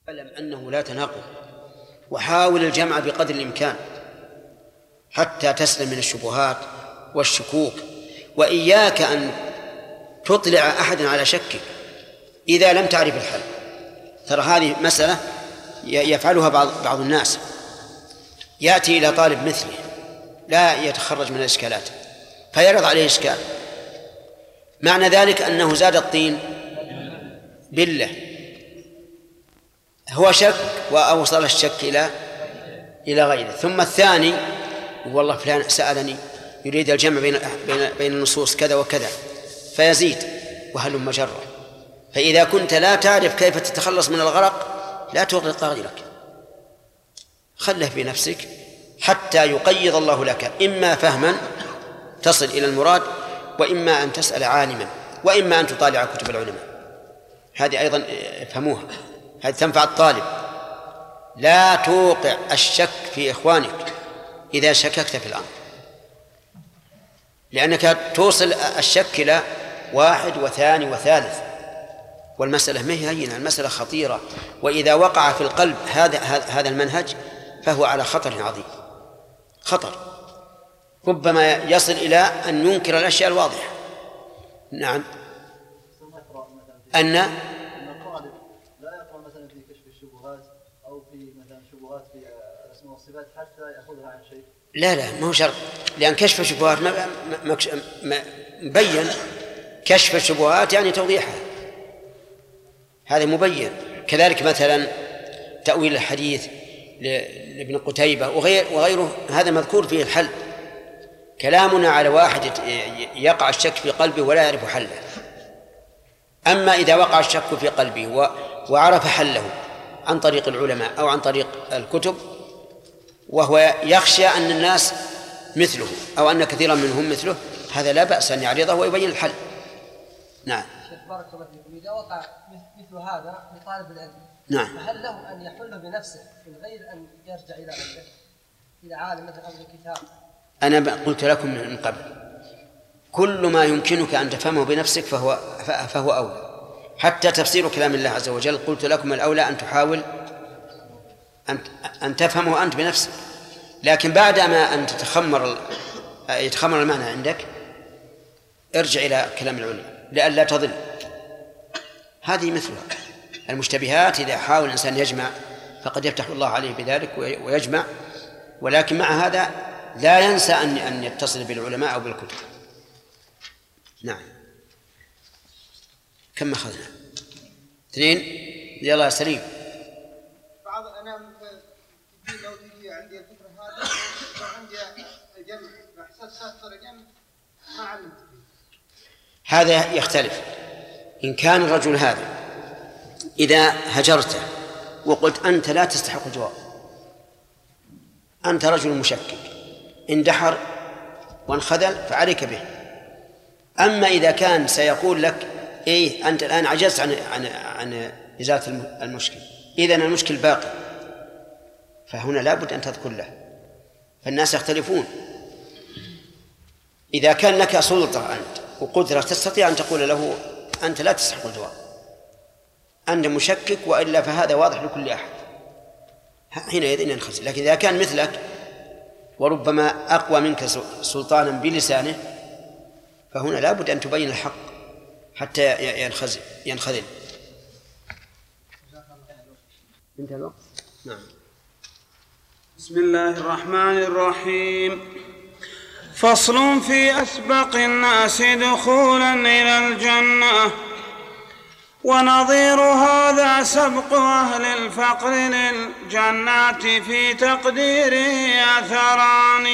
اعلم أنه لا تناقض، وحاول الجمع بقدر الإمكان حتى تسلم من الشبهات والشكوك، وإياك أن تطلع أحدا على شكك إذا لم تعرف الحل. ترى هذه مسألة يفعلها بعض الناس، يأتي إلى طالب مثله لا يتخرج من الإشكالات فيعرض عليه إشكال، معنى ذلك أنه زاد الطين بالله، هو شك وأوصل الشك إلى غيره. ثم الثاني والله فلان سألني يريد الجمع بين النصوص كذا وكذا فيزيد وهلم جرة. فإذا كنت لا تعرف كيف تتخلص من الغرق لا تغرق غيرك، خله في نفسك حتى يقيض الله لك إما فهما تصل إلى المراد، وإما أن تسأل عالما، وإما أن تطالع كتب العلماء. هذه أيضا افهموها، هذه تنفع الطالب. لا توقع الشك في إخوانك إذا شككت في الأمر، لأنك توصل الشك إلى واحد وثاني وثالث، والمسألة ما هي هينة، المسألة خطيرة. وإذا وقع في القلب هذا المنهج فهو على خطر عظيم، خطر ربما يصل إلى أن ينكر الأشياء الواضحة. نعم، أن الطالب لا يقرأ مثلا في كشف الشبهات أو في مثلا شبهات في الأسماء والصفات حتى يأخذها عن شيء. لا مو شرط، لأن كشف الشبهات مبين، كشف الشبهات يعني توضيحها، هذا مبين. كذلك مثلا تأويل الحديث لابن قتيبة وغيره، هذا مذكور فيه الحل. كلامنا على واحد يقع الشك في قلبه ولا يعرف حله. أما إذا وقع الشك في قلبه وعرف حله عن طريق العلماء أو عن طريق الكتب، وهو يخشى أن الناس مثله أو أن كثيرا منهم مثله، هذا لا بأس أن يعرضه ويبين الحل. نعم. شيخ بارك الله فيكم، إذا وقع مثل هذا لطالب العلم، نعم، فهل له أن يحل بنفسه من غير أن يرجع إلى غيره، إلى عالم مثل أو كتاب؟ أنا قلت لكم من قبل كل ما يمكنك أن تفهمه بنفسك فهو أولى. حتى تفسير كلام الله عز وجل قلت لكم الأولى أن تحاول أن تفهمه أنت بنفسك، لكن بعد ما أن يتخمر المعنى عندك ارجع إلى كلام العلماء لئلا تضل. هذه مثلها المشتبهات، إذا حاول الإنسان يجمع فقد يفتح الله عليه بذلك ويجمع، ولكن مع هذا لا ينسى أن يتصل بالعلماء أو بالكتب. نعم. كم أخذنا؟ 2. يلا سليم. بعض أنا لو تجي عندي الفكرة هذا وعندي الجمع بحسب صفر جمع ما علمت. هذا يختلف. إن كان الرجل هذا إذا هجرته وقلت أنت لا تستحق الجواب، أنت رجل مشكك، اندحر وانخذل فعليك به. أما إذا كان سيقول لك إيه أنت الآن عجزت عن إزالة المشكل، إذن المشكل باقي، فهنا لابد أن تذكر له. فالناس يختلفون. إذا كان لك سلطة أنت وقدرة تستطيع أن تقول له أنت لا تستحق الجواب، أنت مشكك، وإلا فهذا واضح لكل أحد، حينئذ ينخزل. لكن إذا كان مثلك وربما أقوى منك سلطانا بلسانه فهنا لابد أن تبين الحق حتى ينخذل. انتهى الوقت. نعم. بسم الله الرحمن الرحيم. فصل في أسبق الناس دخولا إلى الجنة. ونظير هذا سبق أهل الفقر للجنات في تقديره أثران: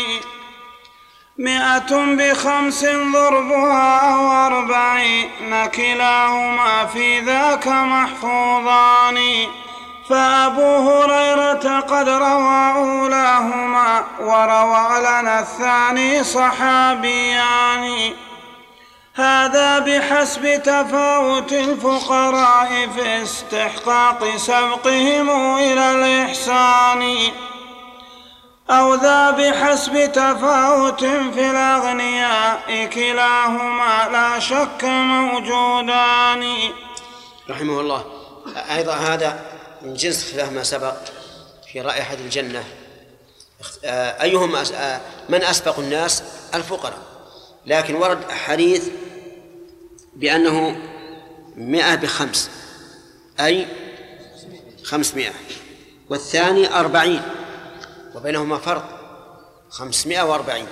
100 ب5 ضربها أو 40، كلاهما في ذاك محفوظان. فأبو هريرة قد روى أولاهما، وروى لنا الثاني صحابيان. هذا بحسب تفاوت الفقراء في استحقاق سبقهم إلى الإحسان، أو ذا بحسب تفاوت في الأغنياء، كلاهما لا شك موجودان. رحمه الله. أيضا هذا من جنس خلاف ما سبق في رائحة الجنة. أيهم من أسبق الناس؟ الفقراء، لكن ورد حديث بأنه 100 ب5 أي 500، والثاني 40 وبينهما فرق 540.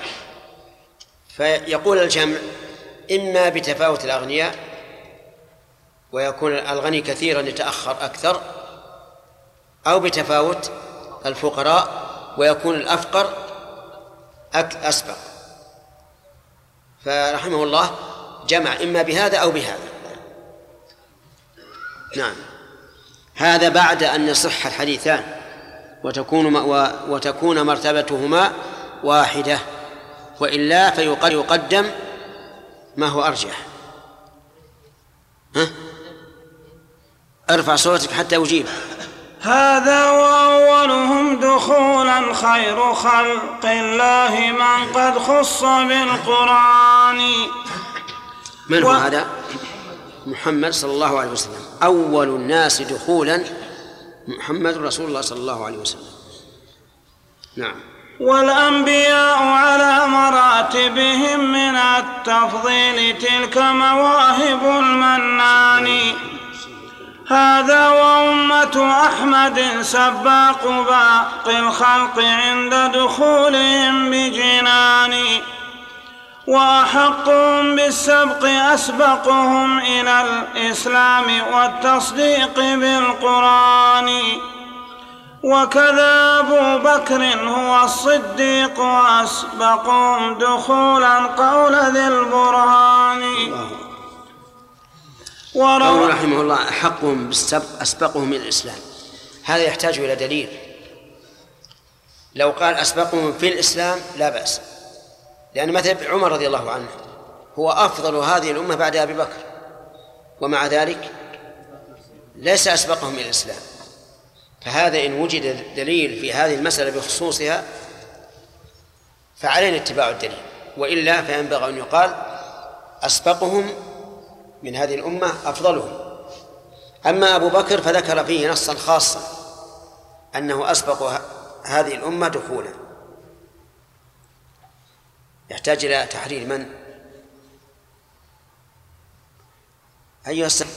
فيقول الجمع إما بتفاوت الأغنياء ويكون الغني كثيرا يتأخر أكثر، أو بتفاوت الفقراء ويكون الأفقر أسبق. فرحمه الله جمع إما بهذا أو بهذا. نعم، هذا بعد أن يصح الحديثان وتكون مرتبتهما واحدة، وإلا فيقدم ما هو أرجح. ارفع صوتك حتى أجيب. هذا وأولهم دخولا خير خلق الله من قد خص بالقرآن. من هو هذا؟ محمد صلى الله عليه وسلم. أول الناس دخولا محمد رسول الله صلى الله عليه وسلم. نعم. والأنبياء على مراتبهم من التفضيل تلك مواهب المنان. هذا وأمة أحمد سباق باقي الخلق عند دخولهم بجنان. وأحقهم بالسبق أسبقهم إلى الإسلام والتصديق بالقرآن. وكذا أبو بكر هو الصديق أسبقهم دخولا قول ذي البرهان. قول رحمه الله أحقهم بالسبق أسبقهم إلى الإسلام، هذا يحتاج إلى دليل. لو قال أسبقهم في الإسلام لا بأس، لأن مثل عمر رضي الله عنه هو أفضل هذه الأمة بعد أبي بكر، ومع ذلك ليس أسبقهم إلى الإسلام. فهذا إن وجد دليل في هذه المسألة بخصوصها فعلينا اتباع الدليل، وإلا فينبغي أن يقال أسبقهم من هذه الأمة أفضلهم. أما أبو بكر فذكر فيه نصا خاصا أنه أسبق هذه الأمة دخولا. يحتاج إلى تحرير من؟ أيها السلام.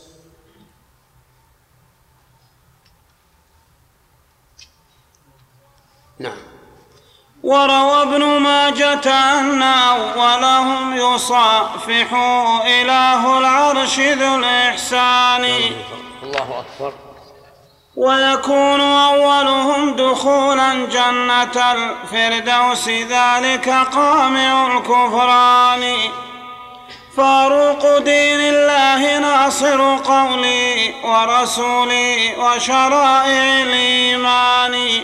نعم. وروى ابن ماجة أن أولهم يصافحوا إله العرش ذو الإحسان. الله أكبر. ويكون أولهم دخولا جنة الفردوس ذلك قامع الكفران. فاروق دين الله ناصر قولي ورسولي وشرائع الإيمان.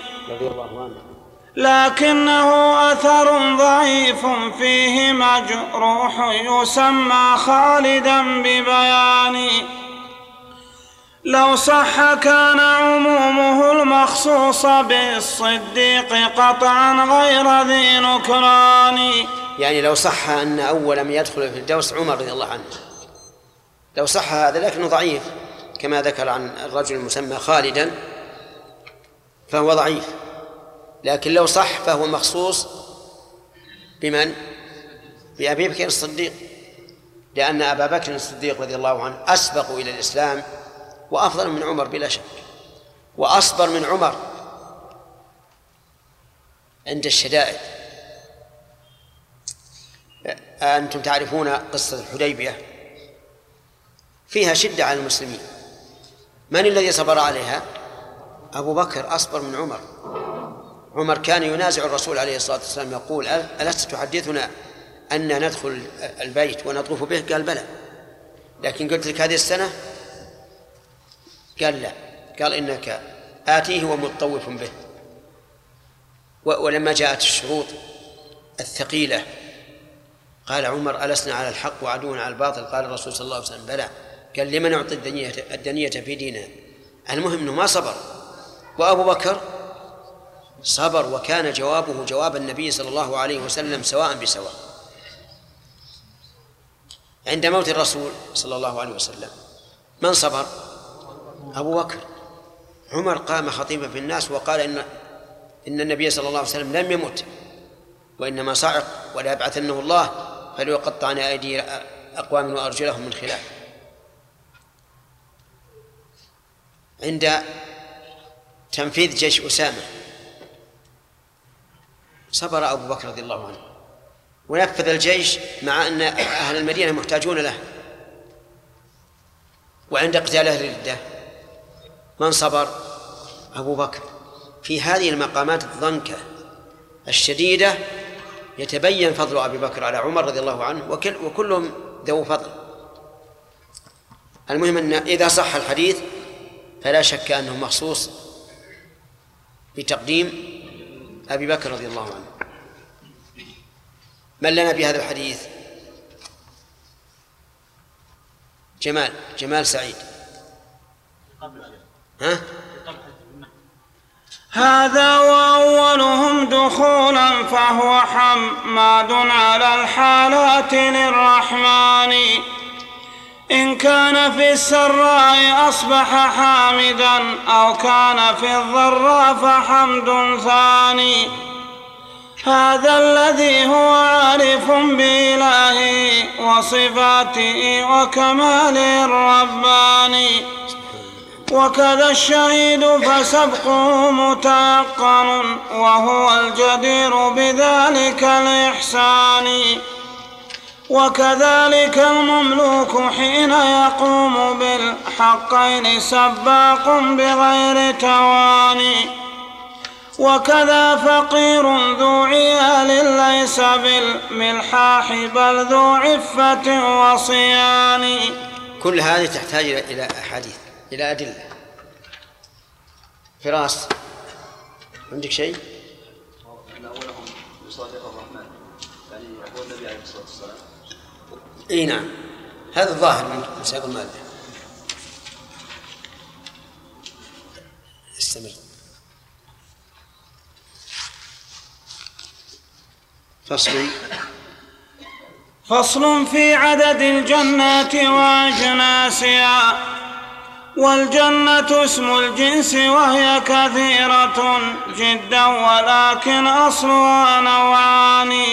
لكنه أثر ضعيف فيه مجروح يسمى خالدا ببيان. لو صح كان عمومه المخصوص بالصديق قطعا غير ذي نكران. يعني لو صح أن أول من يدخل في الدوس عمر رضي الله عنه، لو صح هذا، لكنه ضعيف كما ذكر عن الرجل المسمى خالدا فهو ضعيف. لكن لو صح فهو مخصوص بمن؟ بأبي بكر الصديق، لأن أبا بكر الصديق رضي الله عنه أسبق إلى الإسلام وأفضل من عمر بلا شك، وأصبر من عمر عند الشدائد. أنتم تعرفون قصة الحديبية فيها شدة على المسلمين، من الذي صبر عليها؟ أبو بكر أصبر من عمر. عمر كان ينازع الرسول عليه الصلاة والسلام يقول ألست تحدثنا أن ندخل البيت ونطوف به؟ قال بلى، لكن قلت لك هذه السنة؟ قال لا، قال إنك آتيه ومطوف به. ولما جاءت الشروط الثقيلة قال عمر ألسنا على الحق وعدونا على الباطل؟ قال الرسول صلى الله عليه وسلم بلى. قال لمن نعطي الدنية في ديننا؟ المهم أنه ما صبر. وأبو بكر صبر، وكان جوابه جواب النبي صلى الله عليه وسلم سواء بسواء. عند موت الرسول صلى الله عليه وسلم من صبر؟ أبو بكر. عمر قام خطيبا في الناس وقال إن النبي صلى الله عليه وسلم لم يمت وإنما صعق، ولا يبعثنه الله فليقطعن أيدي أقوام وأرجلهم من خلاف. عند تنفيذ جيش أسامة صبر أبو بكر رضي الله عنه ونفذ الجيش مع أن أهل المدينة محتاجون له. وعند قتال أهل الردة من صبر؟ أبو بكر. في هذه المقامات الضنكة الشديدة يتبين فضل أبي بكر على عمر رضي الله عنه، وكلهم ذو فضل. المهم أن إذا صح الحديث فلا شك أنه مخصوص بتقديم أبي بكر رضي الله عنه. من لنا بهذا الحديث؟ جمال سعيد. هذا وأولهم دخولا فهو حماد على الحالات للرحمن، إن كان في السراء أصبح حامدا أو كان في الضراء فحمد ثاني. هذا الذي هو عارف بإلهه وصفاته وكماله الرباني. وكذا الشهيد فسبقه متيقن وهو الجدير بذلك الإحسان. وكذلك المملوك حين يقوم بالحقين سباق بغير تواني. وكذا فقير ذو عيال ليس بالملحاح بل ذو عفة وصيان. كل هذه تحتاج إلى أحاديث، إلى أدلة. فراس عندك شيء؟ أن أولهم يصادق الرحمن، يعني هو النبي عليه الصلاة والسلام. إيه نعم، هذا الظاهر من سياق المادة. استمر. فصل في عدد الجنات وأجناسها. والجنة اسم الجنس وهي كثيرة جدا ولكن أصلها نوعان،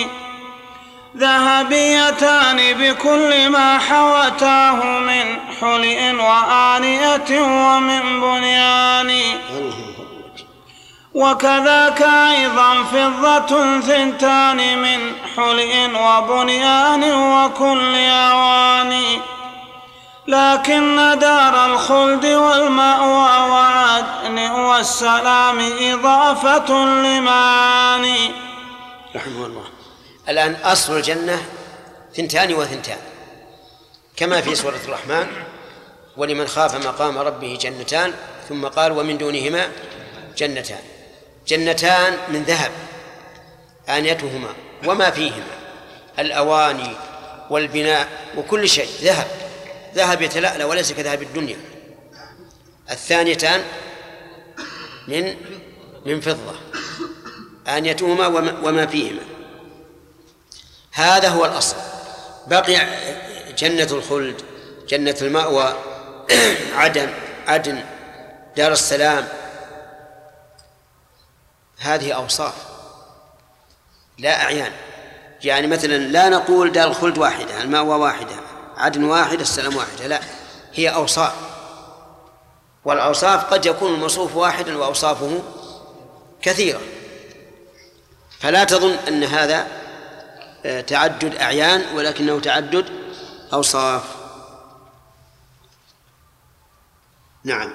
ذهبيتان بكل ما حوتاه من حلئ وآنية ومن بنيان. وكذاك أيضا فضة ثنتان من حلئ وبنيان وكل أواني. لكن دار الخلد والمأوى وعدن والسلام إضافة لمعاني. رحمه الله. الآن أصل الجنة 2 كما في سورة الرحمن: ولمن خاف مقام ربه جنتان، ثم قال: ومن دونهما جنتان. جنتان من ذهب آنيتهما وما فيهما، الأواني والبناء وكل شيء ذهب يتلألأ وليس كذهب الدنيا. الثانيتان من فضة آنيتهما وما فيهما. هذا هو الأصل. بقي جنة الخلد، جنة المأوى، عدن، دار السلام. هذه أوصاف لا أعيان. يعني مثلا لا نقول دار الخلد واحدة، المأوى واحدة، عدن واحد، السلام واحدة، لا، هي أوصاف. والأوصاف قد يكون الموصوف واحدا وأوصافه كثيرة، فلا تظن أن هذا تعدد أعيان، ولكنه تعدد أوصاف. نعم.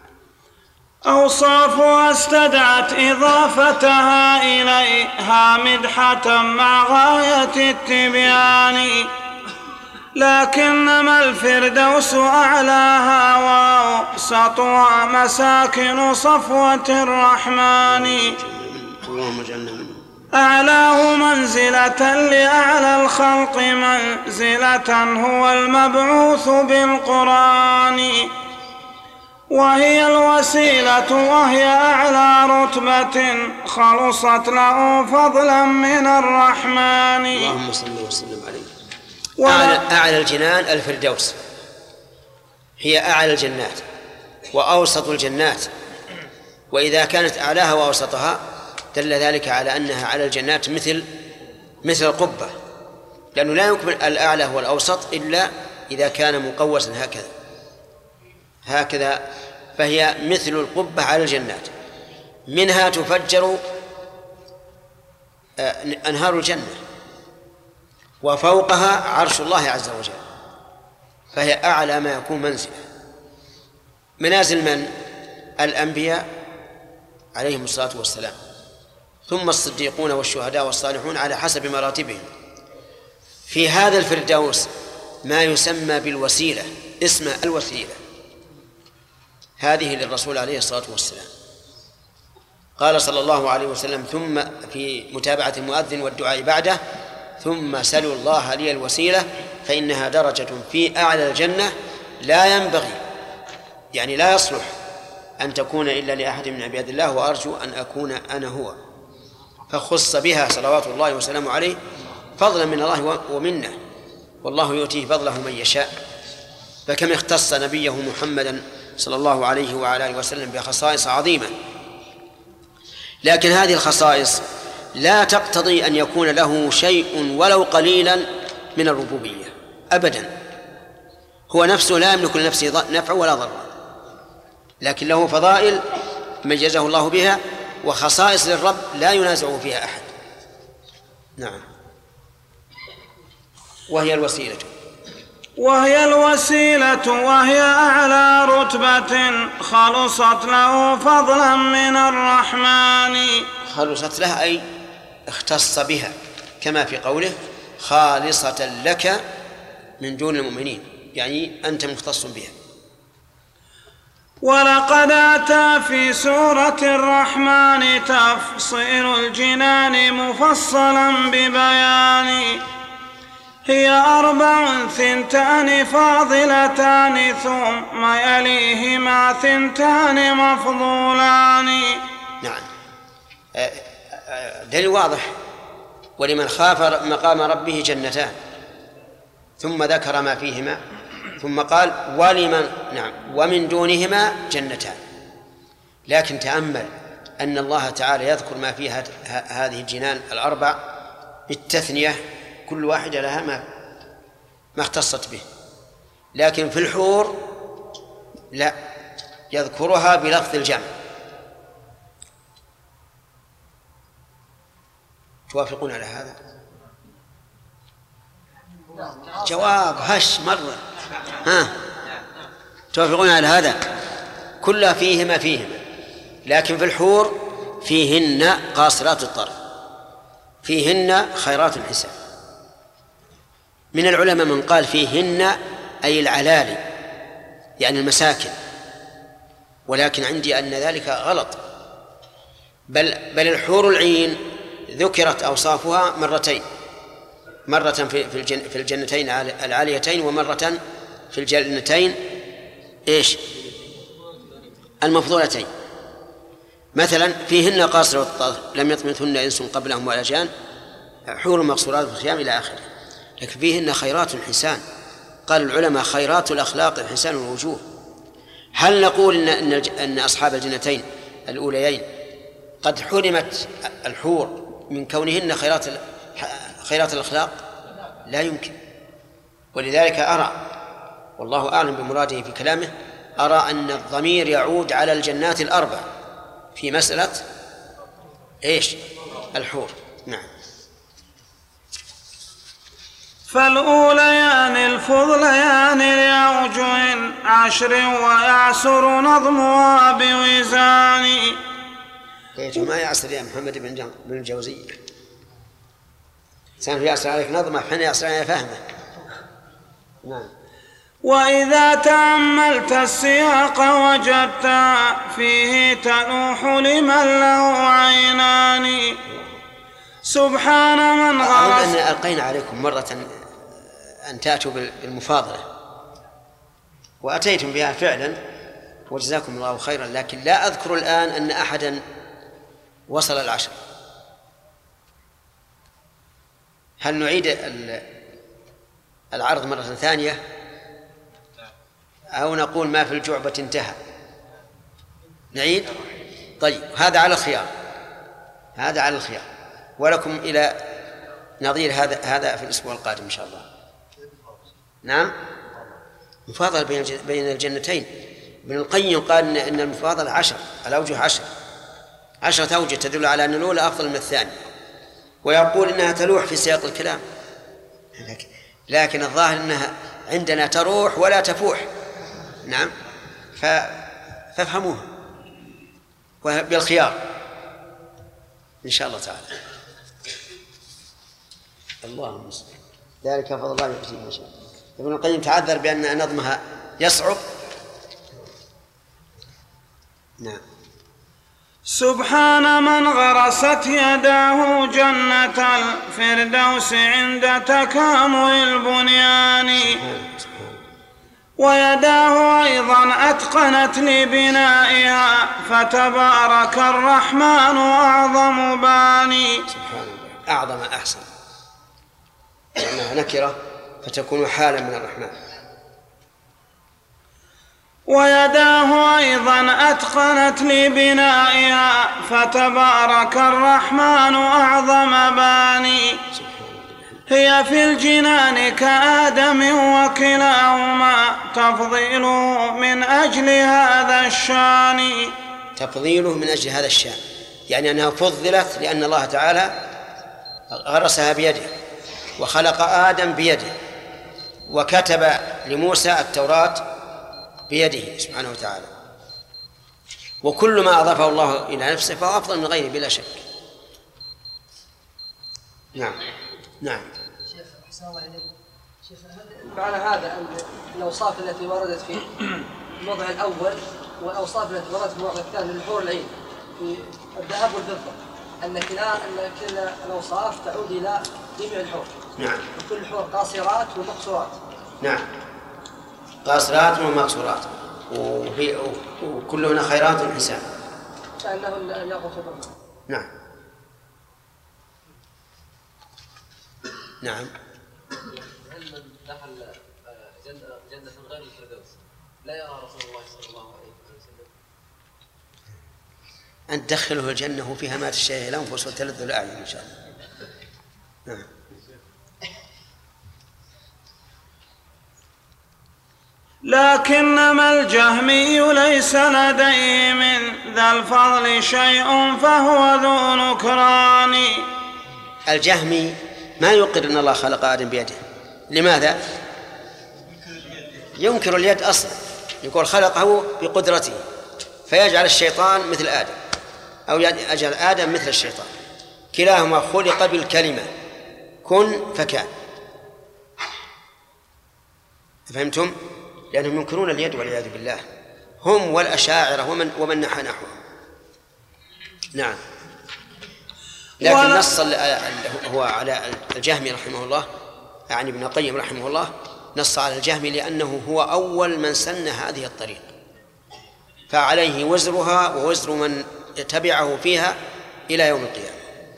أوصافها استدعت إضافتها إليها مدحة مع غاية التبيان. لكنما الفردوس أعلاها وأوسطها مساكن صفوة الرحمن. أعلاه منزلة لأعلى الخلق منزلة هو المبعوث بالقرآن. وهي الوسيلة وهي أعلى رتبة خلصت له فضلا من الرحمن. اللهم صل وسلم عليه. أعلى الجنان الفردوس، هي أعلى الجنات وأوسط الجنات وإذا كانت أعلاها وأوسطها دل ذلك على أنها على الجنات مثل القبة، لأنه لا يمكن الأعلى والأوسط إلا إذا كان مقوسا هكذا، فهي مثل القبة على الجنات، منها تفجر أنهار الجنة، وفوقها عرش الله عز وجل، فهي أعلى ما يكون منزلة. منازل من؟ الأنبياء عليهم الصلاة والسلام، ثم الصديقون والشهداء والصالحون على حسب مراتبهم. في هذا الفردوس ما يسمى بالوسيلة، اسمه الوسيلة، هذه للرسول عليه الصلاة والسلام. قال صلى الله عليه وسلم ثم في متابعة المؤذن والدعاء بعده: ثم سلوا الله لي الوسيلة فإنها درجة في أعلى الجنة لا ينبغي، يعني لا يصلح أن تكون إلا لأحد من عباد الله، وأرجو أن أكون أنا هو. فخص بها صلوات الله وسلامه عليه فضلا من الله ومنه، والله يؤتيه فضله من يشاء. فكم اختص نبيه محمدا صلى الله عليه وعلى آله وسلم بخصائص عظيمة، لكن هذه الخصائص لا تقتضي أن يكون له شيء ولو قليلا من الربوبية أبدا. هو نفسه لا يملك لنفسه نفع ولا ضر، لكن له فضائل ميزه الله بها وخصائص للرب لا ينازعه فيها أحد. نعم. وهي الوسيلة وهي أعلى رتبة خلصت له فضلا من الرحمن. خلصت له أي اختص بها، كما في قوله: خالصة لك من دون المؤمنين، يعني أنت مختص بها. ولقد أتى في سورة الرحمن تفصيل الجنان مفصلا ببيان. هي 4 2 فاضلتان ثم يليهما 2 مفضولان. نعم، دليل واضح. ولمن خاف مقام ربه جنتان، ثم ذكر ما فيهما، ثم قال ومن دونهما جنتان. لكن تأمل أن الله تعالى يذكر ما فيها هذه الجنان 4 بالتثنية، كل واحدة لها ما اختصت به، لكن في الحور لا، يذكرها بلفظ الجمع. توافقون على هذا؟ جواب هش مرة. توافقون على هذا؟ كلها فيهما، لكن في الحور فيهن قاصرات الطرف، فيهن خيرات الحسان. من العلماء من قال فيهن أي العلالي، يعني المساكن، ولكن عندي أن ذلك غلط، بل الحور العين ذكرت أوصافها مرة في الجنتين العاليتين، ومرة في الجنتين المفضولتين. مثلا فيهن قاصرات الطرف لم يطمثهن إنس قبلهم ولا جان، حور مقصورات في الخيام إلى آخره. لكن فيهن خيرات الحسان. قال العلماء: خيرات الأخلاق الحسان الوجوه. هل نقول إن أصحاب الجنتين الأوليين قد حرمت الحور من كونهن خيرات الأخلاق؟ لا يمكن. ولذلك أرى، والله أعلم بمراده في كلامه، أرى أن الضمير يعود على الجنات 4 في مسألة الحور. نعم. فالأوليان الفضليان لأوجه 10 ويعسر نظمها بوزان. ما يعسر يا محمد بن الجوزي، سان يعسر عليك نظمه، حين يعسر عليك فهمه. نعم. وإذا تأملت السياق وجدت فيه تنوح لمن له عينان. سبحان من غرس. أن ألقينا عليكم مرة أن تأتوا بالمفاضلة، وأتيتم بها فعلا وجزاكم الله خيرا، لكن لا أذكر الآن أن أحدا وصل 10. هل نعيد العرض مرة ثانية أو نقول ما في الجعبة انتهى؟ نعيد؟ طيب هذا على الخيار، هذا على الخيار. ولكم إلى نظير هذا في الأسبوع القادم إن شاء الله. نعم، مفاضلة بين الجنتين. ابن القيم قال إن المفاضلة 10 الأوجه 10 أوجه تدل على أن الأولى أفضل من الثانية، ويقول إنها تلوح في سياق الكلام، لكن الظاهر أنها عندنا تروح ولا تفوح. نعم، فافهموها بالخيار إن شاء الله تعالى. اللهم المستعان، ذلك فضل الله يؤتيه من يشاء. ابن القيم تعذر بأن نظمها يصعب. نعم. سبحان من غرست يداه جنة الفردوس عند تكامل البنيان، ويداه أيضا أتقنت لبنائها، فتبارك الرحمن أعظم باني. سبحان الله، أعظم أحسن، لأنها نكرة فتكون حالا من الرحمن. ويداه أيضا أتقنت لبنائها، فتبارك الرحمن أعظم باني. هي في الجنان كآدم وكلاهما تفضيله من أجل هذا الشان. تفضيله من أجل هذا الشان، يعني أنها فضلت لأن الله تعالى غرسها بيده، وخلق آدم بيده، وكتب لموسى التوراة بيده سبحانه وتعالى. وكل ما أضافه الله إلى نفسه فهو أفضل من غيره بلا شك. نعم. نعم. شيخ أحسن الله إليك. شيخ معنى هذا أن الأوصاف التي وردت في الموضع الأول والأوصاف التي وردت في الموضع الثاني للحور العين في الذهب والفضة، أن كلا الأوصاف تعود إلى جميع الحور. نعم. وكل الحور قاصرات ومقصورات. نعم، قاصرات ومقصورات، وكلهن خيرات حسان. كأنهن أن يغفرن. نعم. نعم. هل من دخل جنة غير الفردوس لا يرى رسول الله صلى الله عليه وسلم؟ أن تدخله الجنة فيها ما تشتهي الأنفس وتلذ الأعين إن شاء الله. نعم. لكنما الجهمي ليس لديه من ذا الفضل شيء فهو ذو نكران. الجهمي ما يقر أن الله خلق آدم بيده. لماذا؟ ينكر اليد أصلا، يقول خلقه بقدرته، فيجعل الشيطان مثل آدم أو يجعل آدم مثل الشيطان. كلاهما خلق بالكلمة كن فكان. فهمتم؟ لأنهم ينكرون اليد والعياذ بالله، هم والأشاعرة ومن نحى نحوهم. نعم. لكن نص هو على الجهمي رحمه الله، يعني ابن القيم رحمه الله نص على الجهمي لأنه هو أول من سن هذه الطريق، فعليه وزرها ووزر من تبعه فيها إلى يوم القيامة.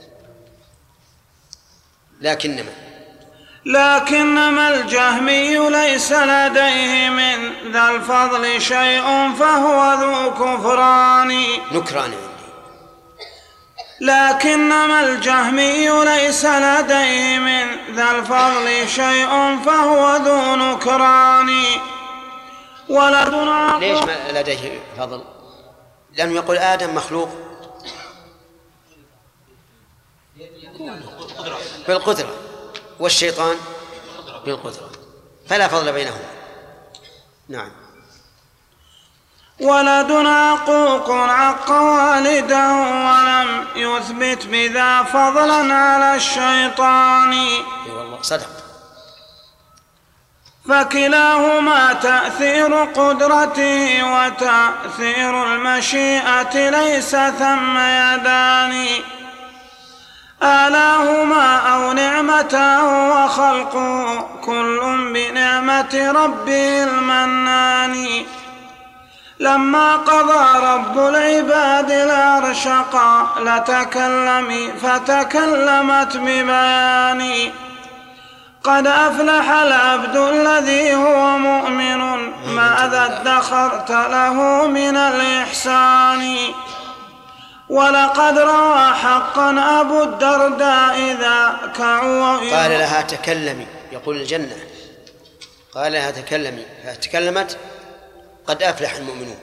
لكنما الجهمي ليس لديه من ذا الفضل شيء فهو ذو نكران. لكنما الجهمي ليس لديه من ذا الفضل شيء فهو ذو نكران. ليش ما لديه فضل؟ لأنه يقول آدم مخلوق بالقدرة والشيطان بالقدرة، فلا فضل بينهما. نعم. ولد عقوق عق والده ولم يثبت بذا فضلا على الشيطان. والله صدق. فكلاهما تأثير قدرته وتأثير المشيئة، ليس ثم يدان. آلاهما أو نعمته وخلقه كل بنعمة ربه المنان. لما قضى رب العباد العرش قال تكلمي فتكلمت ببيان. قد أفلح العبد الذي هو مؤمن ماذا ادخرت له من الإحسان. ولقد روى حقا أبو الدرداء إذا كعوا قال لها تكلمي، يقول الجنة قال لها تكلمي فتكلمت قد أفلح المؤمنون،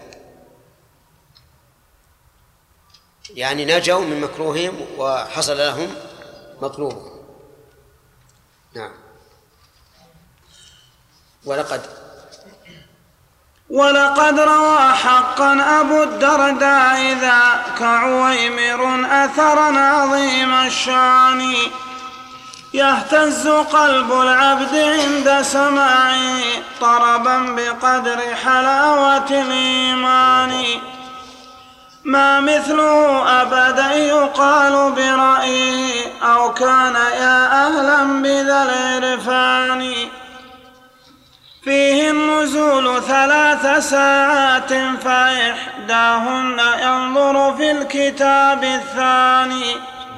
يعني نجوا من مكروههم وحصل لهم مطلوبهم. نعم. ولقد روى حقا أبو الدرداء إذا كعويمر أثرا عظيم الشان، يهتز قلب العبد عند سماعه طربا بقدر حلاوة الإيمان، ما مثله أبدا يقال برأيه أو كان يا أهلا بذا العرفان. فيه النزول 3 ساعات فإحداهن ينظر في الكتاب الثاني،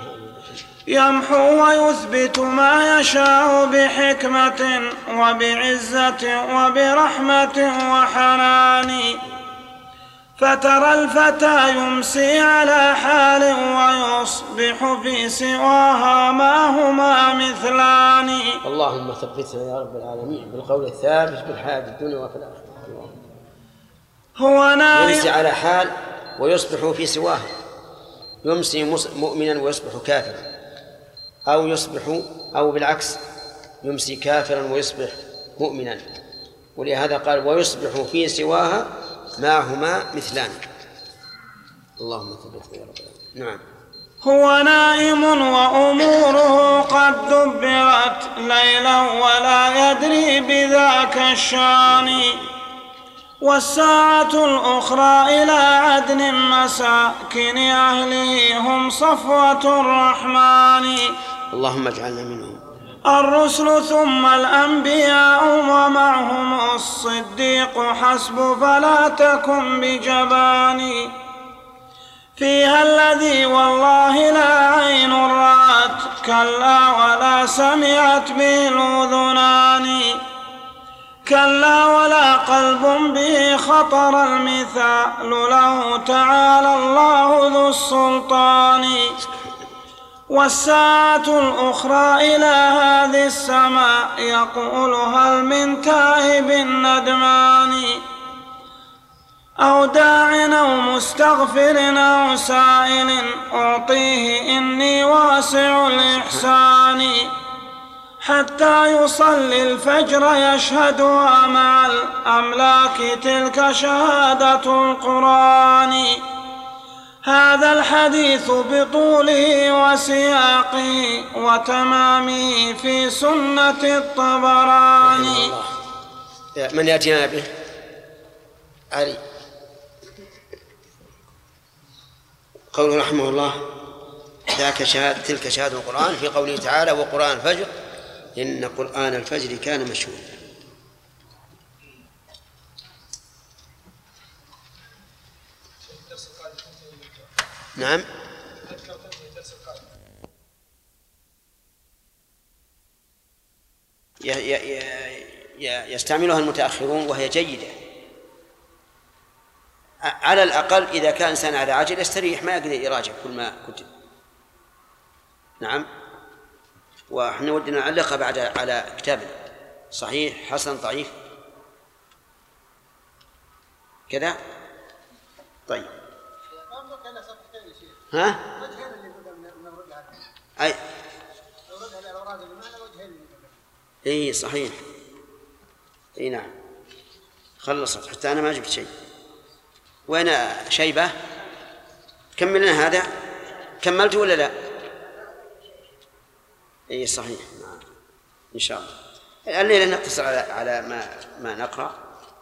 يمحو ويثبت ما يشاء بحكمة وبعزة وبرحمة وحنان. فترى الفتى يمسي على حال ويصبح في سواها ما هما مثلان. اللهم ثبتنا يا رب العالمين بالقول الثابت بالحياة الدنيا وفي الآخرة. هو يمسي على حال ويصبح في سواها، يمسي مؤمنا ويصبح كافرا، أو بالعكس يمسي كافرا ويصبح مؤمنا، ولهذا قال ويصبح في سواها ما هما مثلان. اللهم ثبتنا يا رب العالمين. نعم. هو نائم وأموره قد دبرت ليلا ولا يدري بذاك الشان، والساعة الأخرى إلى عدن مساكن أهله هم صفوة الرحمن. اللهم اجعلنا منهم. الرسل ثم الأنبياء ومعهم الصديق حسب فلا تكن بجبان، فيها الذي والله لا عين رأت كلا ولا سمعت به الأذنان، كلا ولا قلب به خطر المثال له تعالى الله ذو السلطان. والساعة الأخرى إلى هذه السماء يقول هل من تائب ندمان، أو داع أو مستغفر أو سائل أعطيه إني واسع الإحسان، حتى يصلي الفجر يشهدها مع الأملاك تلك شهادة القرآن. هذا الحديث بطوله وسياقه وتمامه في سنة الطبراني. من يأتينا به؟ علي. قوله رحمه الله تلك شهادة القرآن في قوله تعالى وقرآن الفجر إن قرآن الفجر كان مشهودا. نعم. يستعملها المتأخرون وهي جيدة، على الأقل إذا كان إنسان على عجل يستريح ما يقدر يراجع كل ما كتب. نعم. وإحنا ودنا نعلقها بعد على كتابنا صحيح حسن ضعيف كذا. طيب ها؟ أي إيه صحيح. إيه نعم خلصت حتى أنا ما جبت شيء. وين شيبة؟ كملنا هذا. كملت ولا لا؟ إيه صحيح نعم. إن شاء الله الليلة نقتصر على ما نقرأ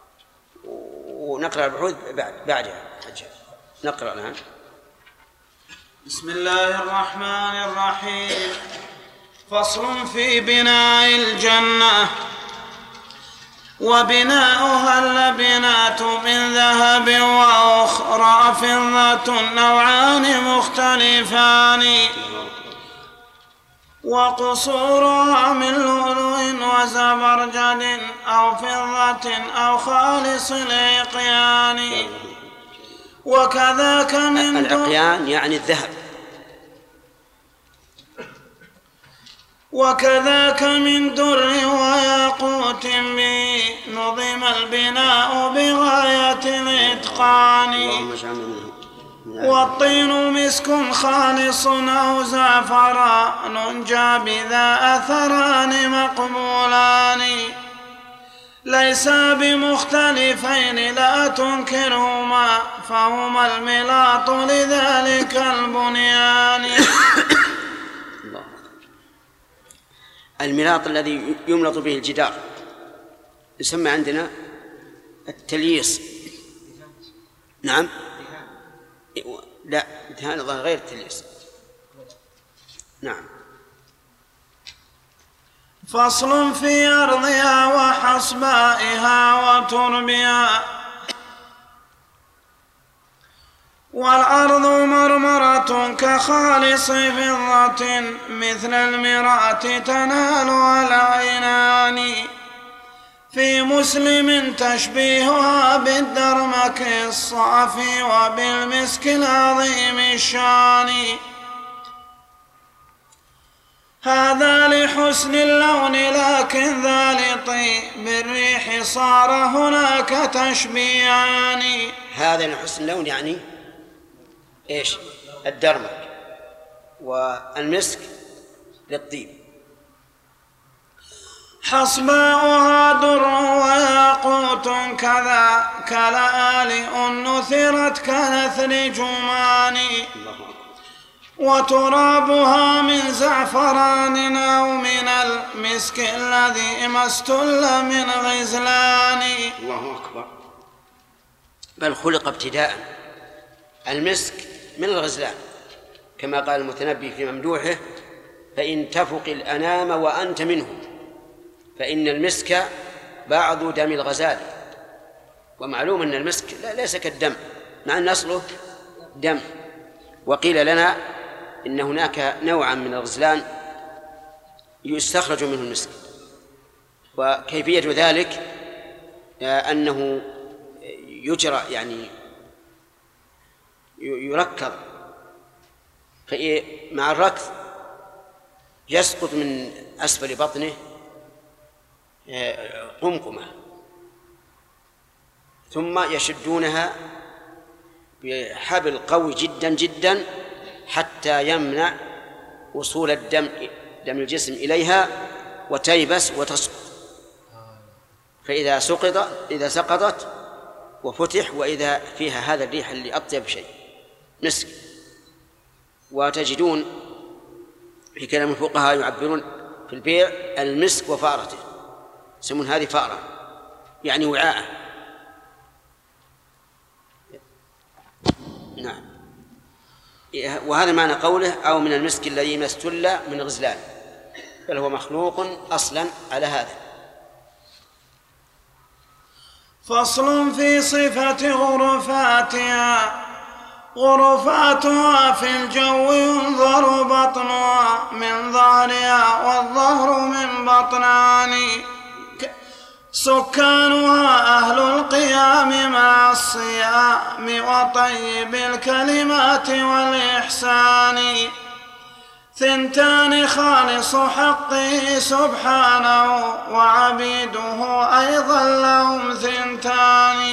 ونقرأ البحوث بعدها. نقرأ الآن. بسم الله الرحمن الرحيم. فصل في بناء الجنة. وبناؤها اللبنات من ذهب وأخرى فضة نوعان مختلفان، وقصورها من لؤلؤ وزبرجد أو فضة أو خالص العقيان، وكذاك من العقيان يعني الذهب. وكذاك من در وياقوت به نظم البناء بغاية الإتقان. والطين مسك خالص أو زعفران جاء بذا أثران مقبولان ليس بمختلفين لا تنكرهما فهما الملاط لذلك البنيان. الملاط الذي يملط به الجدار يسمى عندنا التلييص. نعم، لا هذا غير التلييص. نعم. فصل في أرضها وحصبائها وتربها. والأرض مرمرة كخالص فضة مثل المراة تنالها العينان. في مسلم تشبيهها بالدرمك الصافي وبالمسك العظيم الشان. هذا لحسن اللون لكن ذا لطيب الريح صار هناك تشبيهان. هذا لحسن اللون يعني ايش؟ الدرمك، والمسك للطيب. حصباؤها در وياقوت كذا كلآلئ نثرت كنثر جمان. وترابها من زعفران أو من المسك الذي ما استل من غزلان. الله أكبر. بل خلق ابتداء المسك من الغزلان كما قال المتنبي في ممدوحه: فإن تفق الأنام وأنت منهم فإن المسك بعض دم الغزال. ومعلوم أن المسك ليس كالدم مع أن أصله دم. وقيل لنا إن هناك نوعا من الغزلان يستخرج منه المسك، وكيفية ذلك أنه يجرى يعني يركض، مع الركض يسقط من أسفل بطنه قمقمة ثم يشدونها بحبل قوي جدا جدا حتى يمنع وصول دم الجسم إليها وتيبس وتسقط. فإذا سقطت وفتح وإذا فيها هذا الريح اللي أطيب شيء مسك. وتجدون في كلام الفقهاء يعبرون في البيع المسك وفارته، يسمون هذه فارة يعني وعاء. نعم. وهذا معنى قوله: أو من المسك الذي ما استل من غزلان، بل هو مخلوق أصلا على هذا. فصل في صفة غرفاتها. غرفاتها في الجو ينظر بطنها من ظهرها والظهر من بطنان. سكانها أهل القيام مع الصيام وطيب الكلمات والإحسان. ثنتان خالص حقه سبحانه وعبيده أيضا لهم ثنتان.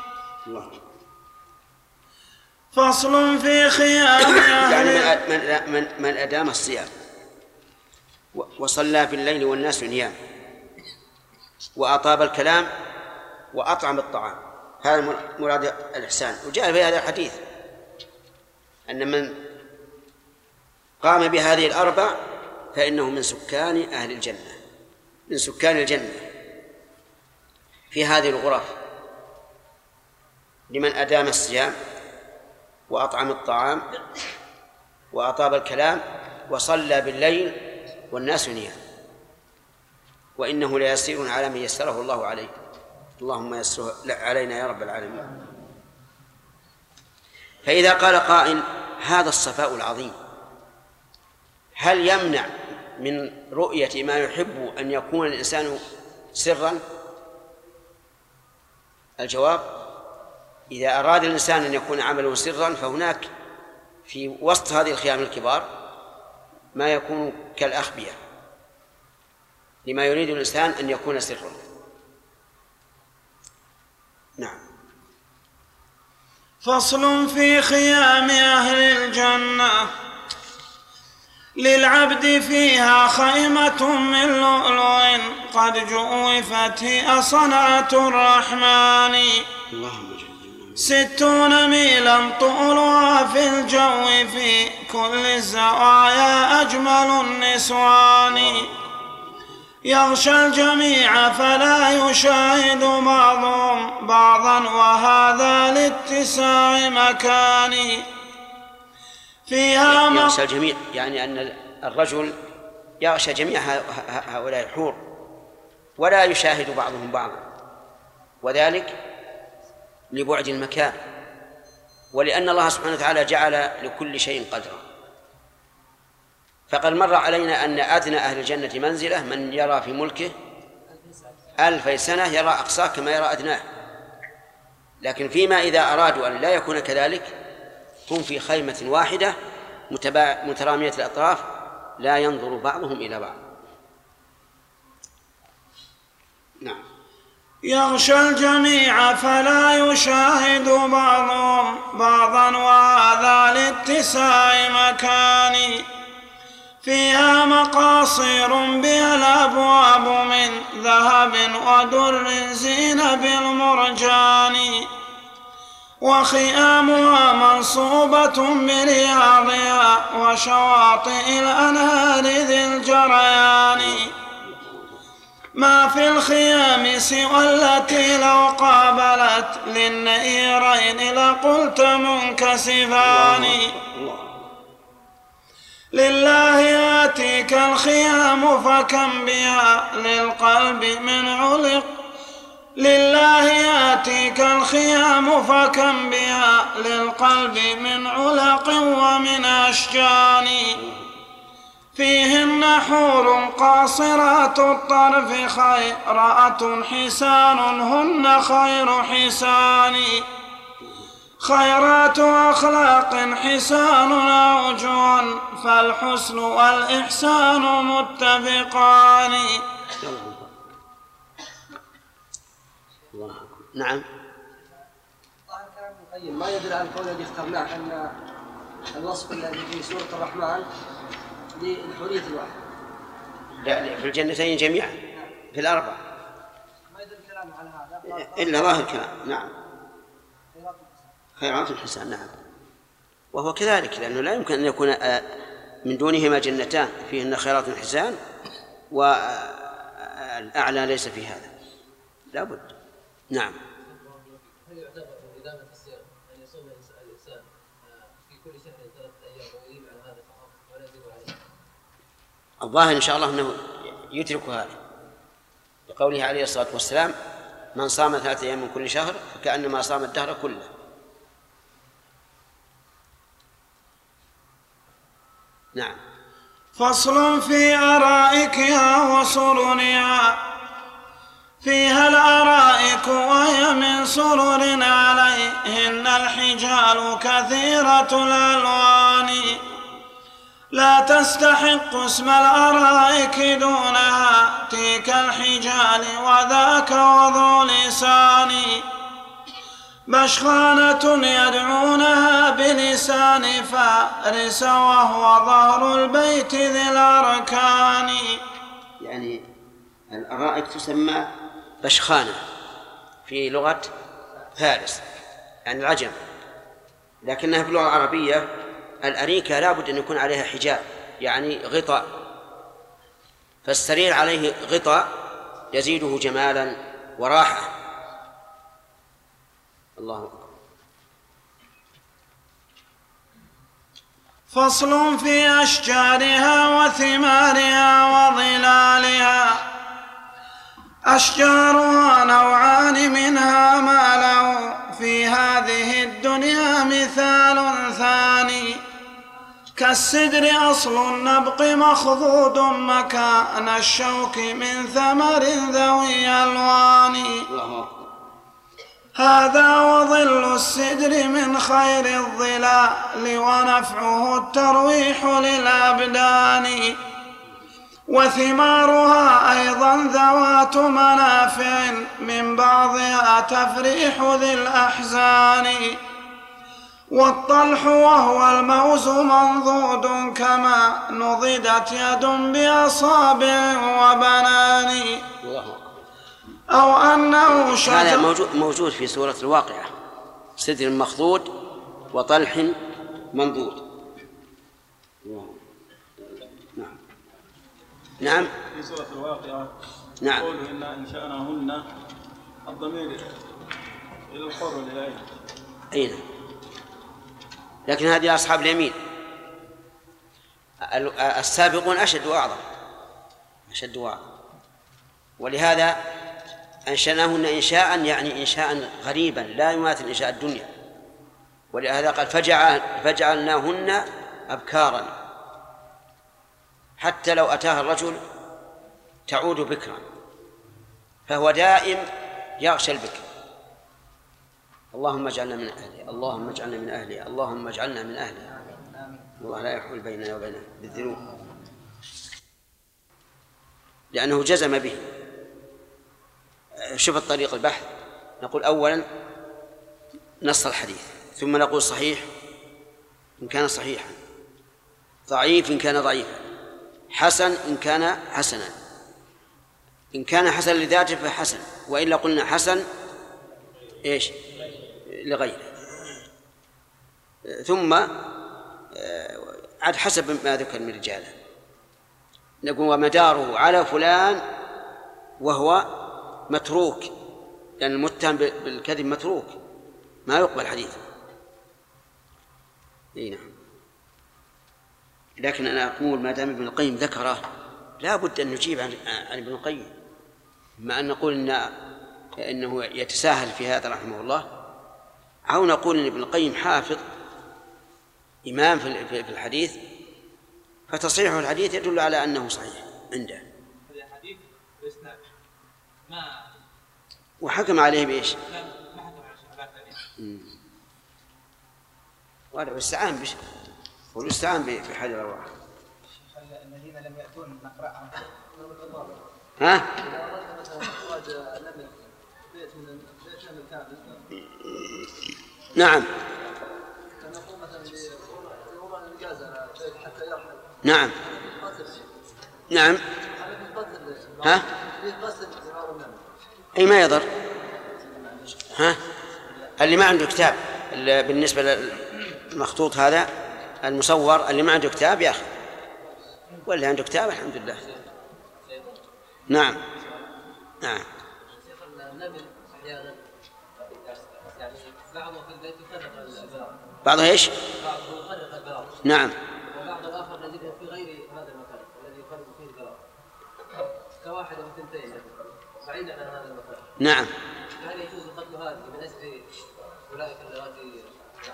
فصل في خيام يعني من أدام الصيام وصلى بالليل والناس نيام وأطاب الكلام وأطعم الطعام، هذا مراد الإحسان. وجاء في هذا الحديث أن من قام بهذه الأربع فإنه من سكان أهل الجنة، من سكان الجنة في هذه الغرف، لمن أدام الصيام وأطعم الطعام وأطاب الكلام وصلى بالليل والناس نيام. وإنه ليسير على من يسره الله عليه، اللهم يسره علينا يا رب العالمين. فإذا قال قائل: هذا الصفاء العظيم هل يمنع من رؤية ما يحب أن يكون الإنسان سرا؟ الجواب: إذا أراد الإنسان أن يكون عمله سرا فهناك في وسط هذه الخيام الكبار ما يكون كالأخبية لما يريد الإنسان أن يكون سرا. نعم. فصل في خيام أهل الجنة. للعبد فيها خيمة من لؤلؤ قد جؤفت هي صنعة الرحمن 60 ميلا طولها في الجو في كل الزوايا أجمل النسوان يغشى الجميع فلا يشاهد بعضهم بعضا وهذا لاتساع مكان فيها يغشى الجميع يعني أن الرجل يغشى جميع هؤلاء الحور ولا يشاهد بعضهم بعضا، وذلك لبعد المكان ولأن الله سبحانه وتعالى جعل لكل شيء قدرا. فقد مر علينا أن أدنى أهل الجنة منزلة من يرى في ملكه 1000 سنة يرى أقصاه كما يرى أدناه، لكن فيما إذا أرادوا أن لا يكون كذلك هم في خيمة واحدة مترامية الأطراف لا ينظر بعضهم إلى بعض. نعم. يغشى الجميع فلا يشاهد بعضهم بعضا وهذا لاتساع مكان فيها مقاصير بها الأبواب من ذهب ودر زين بالمرجان وخيامها منصوبة برياضها وشواطئ الأنهار ذي الجريان ما في الخيام سوى التي لو قابلت للنيرين لقلت منكسفان لله يأتيك الخيام فكم بها للقلب من علق لله يأتيك الخيام فكم بها للقلب من علق ومن أشجان فيهن حور قاصرات الطرف خيرات حسان هن خير حسان خيرات أخلاق حسان أوجه فالحسن والإحسان متفقان. نعم. ظاهر كلام ابن القيم ما يدل على القول الذي اخترناه أن الوصف الذي في سورة الرحمن للحورية الواحد. لا في الجنتين جميعا في الأربع ما يدل كلامه على هذا إلا ظاهر كلام. نعم. خيرات الحسان. نعم. وهو كذلك لأنه لا يمكن أن يكون من دونهما جنتان فيهن خيرات الحسان والأعلى ليس في هذا لا بد. نعم. هل يعتبر إدامة الصيام أن يصوم الإنسان في كل شهر 3 أيام ويريد على هذا فقط ولا يزيد عليه؟ الظاهر إن شاء الله أنه يترك هذا لقوله عليه الصلاة والسلام من صام 3 أيام من كل شهر فكأنما صام الدهر كله. نعم. فصل في أرائكها وسررها فيها الأرائك وهي من سرر عليهن الحجال كثيرة الألوان لا تستحق اسم الأرائك دونها تلك الحجال وذاك وذو لسان بشخانة يدعونها بلسان فارس وهو ظهر البيت ذي الأركان. يعني الأرائك تسمى بشخانة في لغة فارس يعني العجم، لكنها في اللغة العربية الأريكة لا بد أن يكون عليها حجاب يعني غطاء، فالسرير عليه غطاء يزيده جمالا وراحة. الله أكبر. فصل في أشجارها وثمارها وظلالها أشجارها نوعان منها ما له في هذه الدنيا مثال ثاني كالسدر أصل النبق مخضود مكان الشوك من ثمر ذوي ألوان هذا وظل السدر من خير الظلال ونفعه الترويح للأبدان وثمارها أيضا ذوات منافع من بعضها تفريح ذي الأحزان والطلح وهو الموز منضود كما نضدت يد بأصابع وبنان أو أنه شجر. هذا موجود في سورة الواقعة، سدر مخضود وطلح منضود. نعم في سورة الواقعة. نعم. يقول إنا إنشأناهن الضمير إلى الحر والعين. أين؟ لكن هذه أصحاب اليمين. السابقون أشد وأعظم، أشد وأعظم، ولهذا أنشأناهن إنشاء يعني إنشاء غريبا لا يماثل إنشاء الدنيا، ولهذا قال فجعلناهن أبكارا حتى لو أتاها الرجل تعود بكرا، فهو دائم يغشى البكر. اللهم اجعلنا من أهلها، اللهم اجعلنا من أهلها، اللهم اجعلنا من أهلها. الله لا يحول بيننا وبينه بالذنوب، لأنه جزم به. شوف الطريق البحث، نقول أولا نص الحديث، ثم نقول صحيح إن كان صحيحا، ضعيف إن كان ضعيفا، حسن إن كان حسنا، إن كان حسن لذاته فحسن، وإلا قلنا حسن إيش لغيره. ثم عاد حسب ما ذكر من رجاله نقول ومداره على فلان وهو متروك، لأن المتهم بالكذب متروك ما يقبل حديثه. نعم. لكن أنا أقول ما دام ابن القيم ذكره لا بد أن نجيب عن ابن القيم، ما أن نقول إنه يتساهل في هذا رحمه الله، أو نقول إن ابن القيم حافظ إمام في الحديث، فتصحيح الحديث يدل على أنه صحيح عنده. الحديث بإسناد ما وحكم عليه بإيش؟ ما حكم على شهادات ثانية. وهذا استعان بش والاستعان بحال الأرواح. الذين لم يأتون نقرأ ها؟ نعم. نعم. نعم. ها؟ أي ما يضر. ها؟ اللي ما عنده كتاب بالنسبة للمخطوط هذا المصور، اللي ما عنده كتاب يأخذ، واللي عنده كتاب الحمد لله. نعم. نعم. بعضه ايش؟ بعضه يخرق البراء. نعم. وبعض الآخر نجده في غير هذا المكان الذي يخرق فيه البراء، كواحد أو اثنتين بعيدا عن هذا المكان. نعم. هل يجوز قتل هذه من أجل أولئك اللواتي؟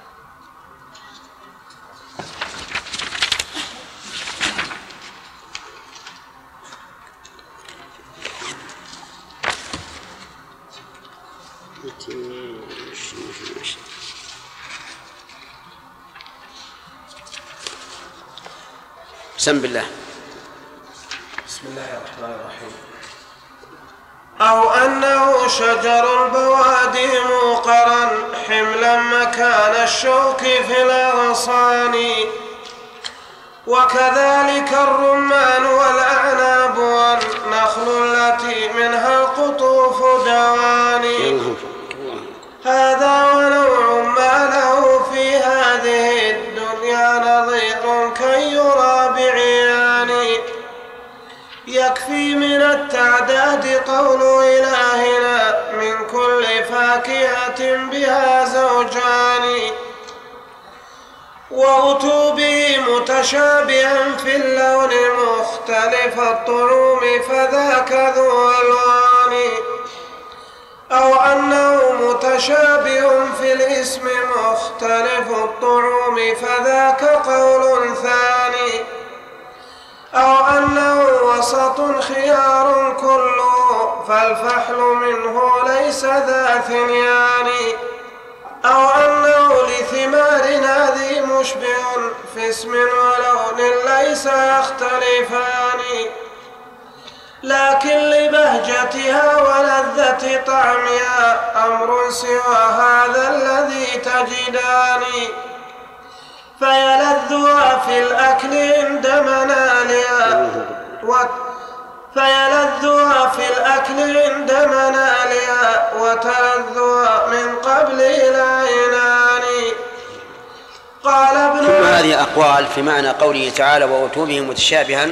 بسم الله. بسم الله الرحمن الرحيم. أو أنه شجر البوادي موقرا حملا مكان الشوك في الأغصان، وكذلك الرمان والأعناب والنخل التي منها القطوف دواني. هذا ونوع ما له في هذه الدنيا نظير كي يرى بعيان. يكفي من التعداد قول إلهنا من كل فاكهة بها زوجان، وأتوا به متشابها في اللون مختلف الطعوم فذاك ذو ألوان. أو أنه متشابه في الاسم مختلف الطعوم فذاك قول ثاني. أو أنه وسط خيار كله فالفحل منه ليس ذا ثنيان. أو مشبه في اسم ولون ليس يختلفان، لكن لبهجتها ولذة طعمها أمر سوى هذا الذي تجدان. فيلذها في الأكل عند منالها وتلذها من قبل العينان. قال ابن ثم هذه أقوال في معنى قوله تعالى وأتوا به متشابها.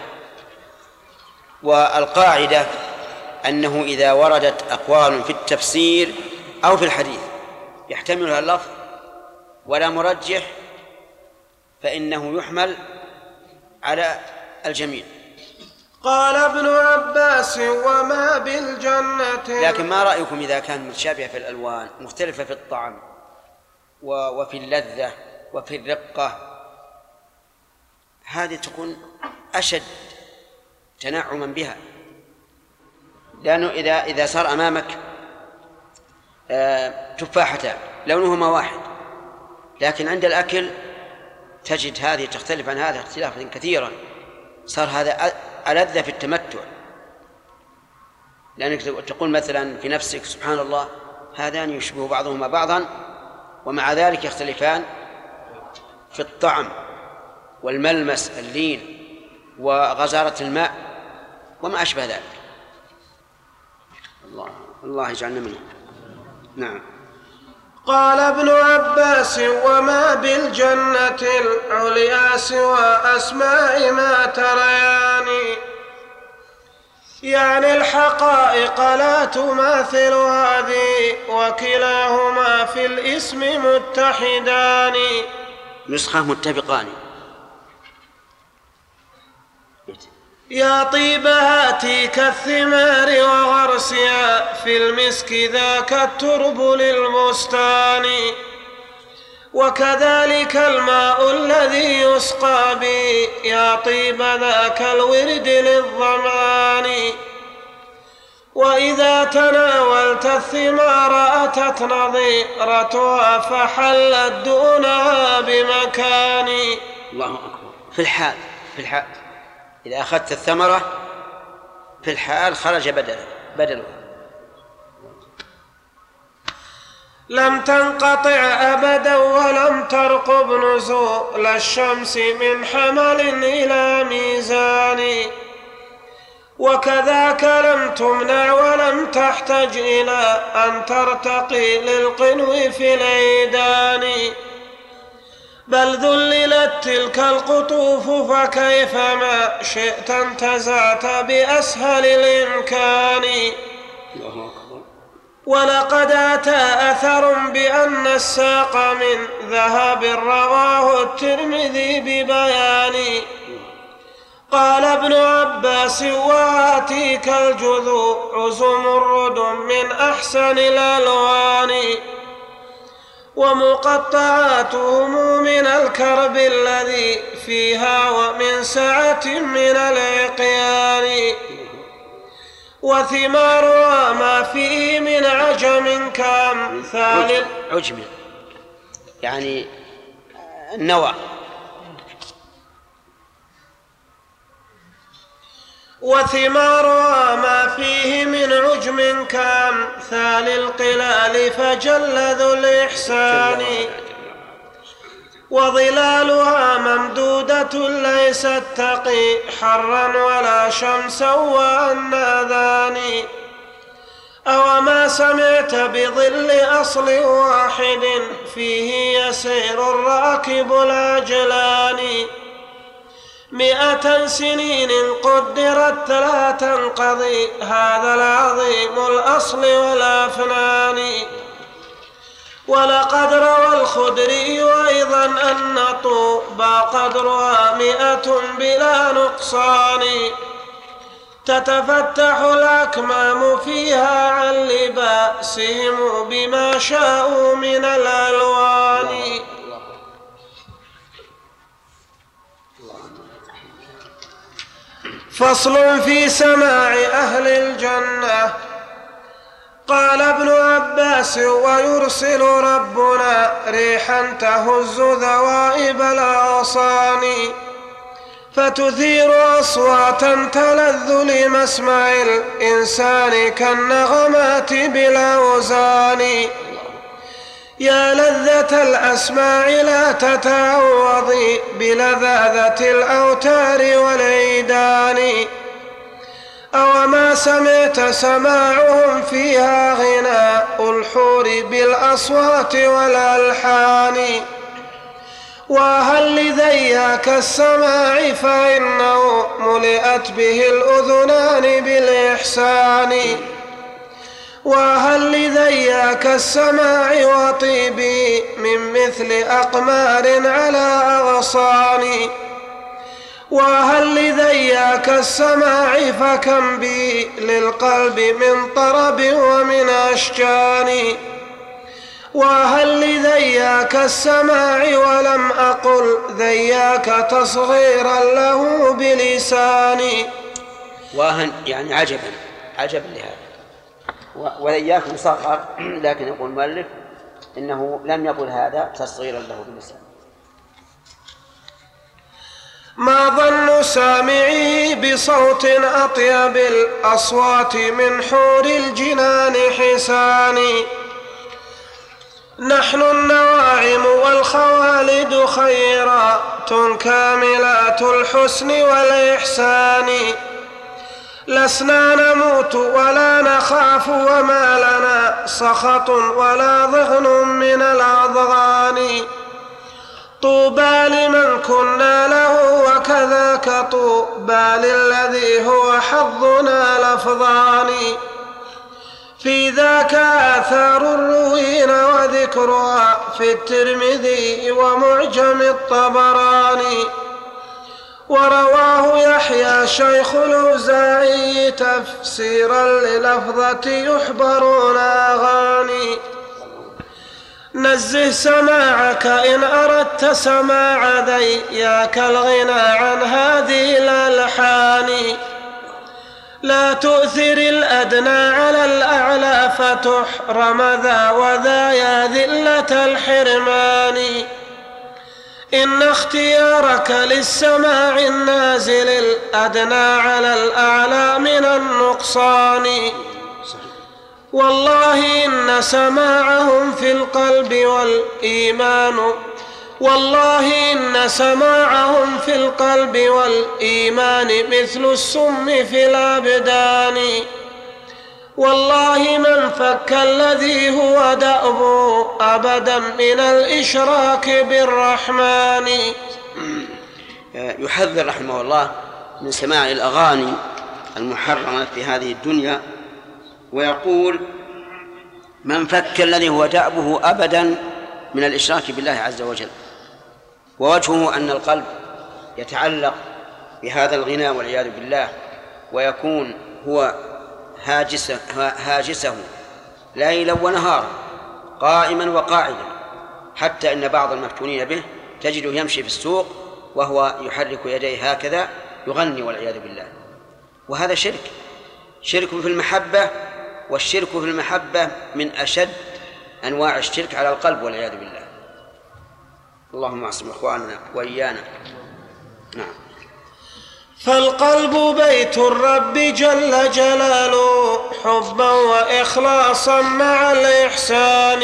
والقاعدة أنه إذا وردت أقوال في التفسير أو في الحديث يحتملها اللفظ ولا مرجح فإنه يحمل على الجميع. قال ابن عباس وما بالجنة. لكن ما رأيكم إذا كان متشابهة في الألوان مختلفة في الطعم وفي اللذة وفي الرقة، هذه تكون أشد تنعما بها، لأنه إذا صار أمامك تفاحتان لونهما واحد لكن عند الأكل تجد هذه تختلف عن هذا اختلافا كثيرا، صار هذا ألذ في التمتع، لأنك تقول مثلا في نفسك سبحان الله هذان يشبه بعضهما بعضا ومع ذلك يختلفان في الطعم والملمس اللين وغزارة الماء وما أشبه ذلك. الله يجعلنا منه. نعم. قال ابن عباس وما بالجنة العليا سوى أسماء ما تريان، يعني الحقائق لا تماثل هذه وكلاهما في الاسم متحدان. نسخة متفقان. يا طيب هاتيك الثمار وغرسها في المسك ذاك الترب للبستان، وكذلك الماء الذي يسقى به يا طيب ذاك الورد للظمان. وإذا تناولت الثمار أتت نظيرتها فحلت دونها بمكان. الله أكبر. في الحال إذا أخذت الثمرة في الحال خرج بدله. لم تنقطع أبدا ولم ترقب نزول الشمس من حمل إلى ميزان، وكذاك لم تمنع ولم تحتج إلى أن ترتقي للقنو في العيدان، بل ذللت تلك القطوف فكيفما شئت انتزعت بأسهل الإمكان. ولقد أتى أثر بأن الساق من ذهب رواه الترمذي ببيان. قال ابن عباس وآتيك الجذوع زمرد من أحسن الألوان، ومقطعاتهم من الكرب الذي فيها ومن سعة من العقيان، وثمارها ما فيه من عجم كامثال عجم يعني النوى، وثمارها ما فيه من عجم كامثال القلال فجل ذو الإحسان، وظلالها ممدودة ليست تقي حرا ولا شمسا وأناذان. أوما سمعت بظل أصل واحد فيه يسير الراكب العجلان، 100 سنين قدرت لا تنقضي هذا العظيم الأصل والأفنان. ولقد روى الخدري أيضا أن طوبى قدرها 100 بلا نقصان، تتفتح الأكمام فيها عن لباسهم بما شاءوا من الألوان. فصل في سماع أهل الجنة. قال ابن عباس: ويرسل ربنا ريحا تهز ذوائب الأغصان فتثير أصواتا تلذ لمسمع الإنسان كالنغمات بالأوزان. يا لذة الأسماع لا تتعوضي بلذاذة الأوتار والعيدان. أوما سمعت سماعهم فيها غناء الحور بالأصوات والألحان. وهل لذياك السماع فإنه ملئت به الأذنان بالإحسان. وهل لذياك السماع وطيبي من مثل أقمار على أغصان. وهل لذياك السماع فكم بي للقلب من طرب ومن أشجان. وهل لذياك السماع ولم أقل ذياك تصغيرا له بلساني. واهن يعني عجبا لهذا. وذياك مصغر، لكن يقول المؤلف إنه لم يقل هذا تصغيرا له بلسانه. ما ظن سامعه بصوت أطيب الأصوات من حور الجنان حسان. نحن النواعم والخوالد خيرات كاملات الحسن والإحسان. لسنا نموت ولا نخاف وما لنا سخط ولا ضغن من الأضغان. طوبى لمن كنا له وكذاك طوبى للذي هو حظنا لفظان. في ذاك آثار الروين وذكرها في الترمذي ومعجم الطبراني. ورواه يحيى شيخ الأوزاعي تفسيرا للفظة يحبرون أغاني. نزه سماعك إن أردت سماع ذياك الغنى عن هذه الألحان. لا تؤثر الأدنى على الأعلى فتحرم ذا وذا يا ذلة الحرمان. إن اختيارك للسماع النازل الأدنى على الأعلى من النقصان. والله إن سماعهم في القلب والإيمان. والله إن سماعهم في القلب والإيمان مثل السم في الأبدان. والله من فك الذي هو دأبه أبدا من الإشراك بالرحمن. يحذر رحمه الله من سماع الأغاني المحرمة في هذه الدنيا، ويقول: من فك الذي هو دأبه أبدا من الإشراك بالله عز وجل. ووجهه أن القلب يتعلق بهذا الغناء والعياذ بالله، ويكون هو هاجسه ليلا ونهارا، قائما وقاعدا، حتى إن بعض المفتونين به تجده يمشي في السوق وهو يحرك يديه هكذا يغني والعياذ بالله. وهذا شرك في المحبة، والشرك في المحبة من أشد أنواع الشرك على القلب والعياذ بالله. اللهم اعصم إخواننا وإيانا. نعم. فالقلب بيت الرب جل جلاله حبا وإخلاصا مع الإحسان.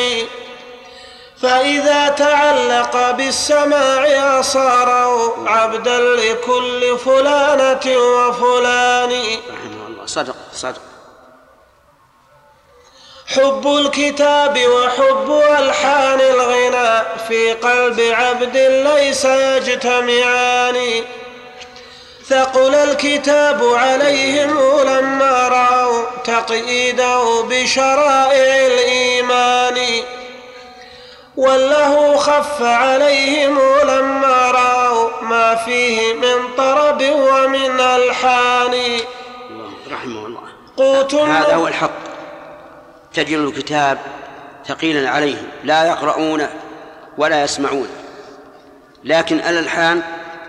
فإذا تعلق بالسماع صار عبدا لكل فلانة وفلان. رحمه الله. صدق. حب الكتاب وحب ألحان الغناء في قلب عبد ليس يجتمعان. ثقل الكتاب عليهم لما رأوا تقييده بشرائع الإيمان. وله خف عليهم لما رأوا ما فيه من طرب ومن ألحان. رحمه الله. هذا هو الحق. تجد الكتاب ثقيلا عليهم، لا يقرؤون ولا يسمعون، لكن الألحان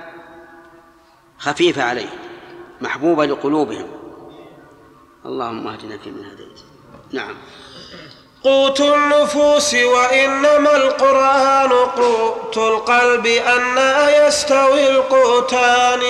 خفيفة عليهم، محبوبة لقلوبهم. اللهم اهدنا فيمن هديت نعم. قوت النفوس وإنما القرآن قوت القلب أنى يستوي القوتان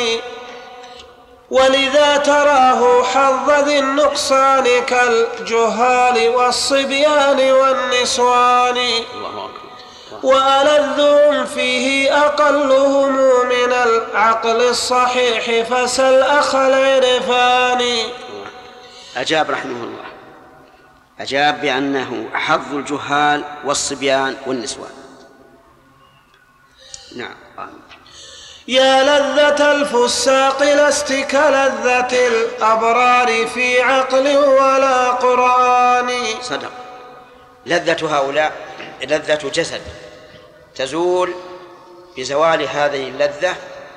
ولذا تراه حظ ذي النقصان كالجهال والصبيان والنسوان الله أكبر. وألذهم فيه أقلهم من العقل الصحيح فسل أخ العرفان. أجاب رحمه الله، أجاب بأنه حظ الجهال والصبيان والنسوان. نعم. يا لذة الفساق لست كلذة الأبرار في عقل ولا قرآن. صدق. لذة هؤلاء لذة جسد تزول بزوال هذه اللذة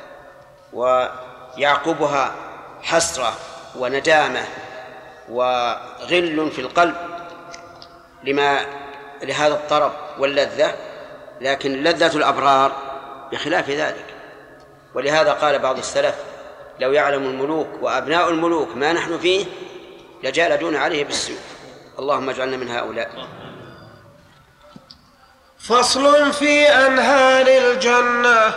ويعقبها حسرة وندامة وغل في القلب لهذا الطرب واللذة، لكن لذة الأبرار بخلاف ذلك. ولهذا قال بعض السلف: لو يعلم الملوك وأبناء الملوك ما نحن فيه لجالدون عليه بالسيوف. اللهم اجعلنا من هؤلاء. فصل في أنهار الجنة.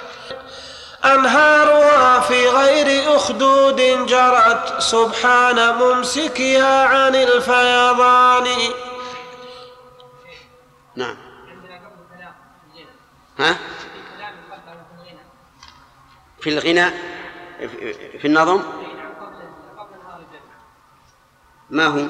أنهارها في غير أخدود جرت سبحان ممسكها عن الفيضان. نعم. ها؟ في الغنى في النظم ما هو؟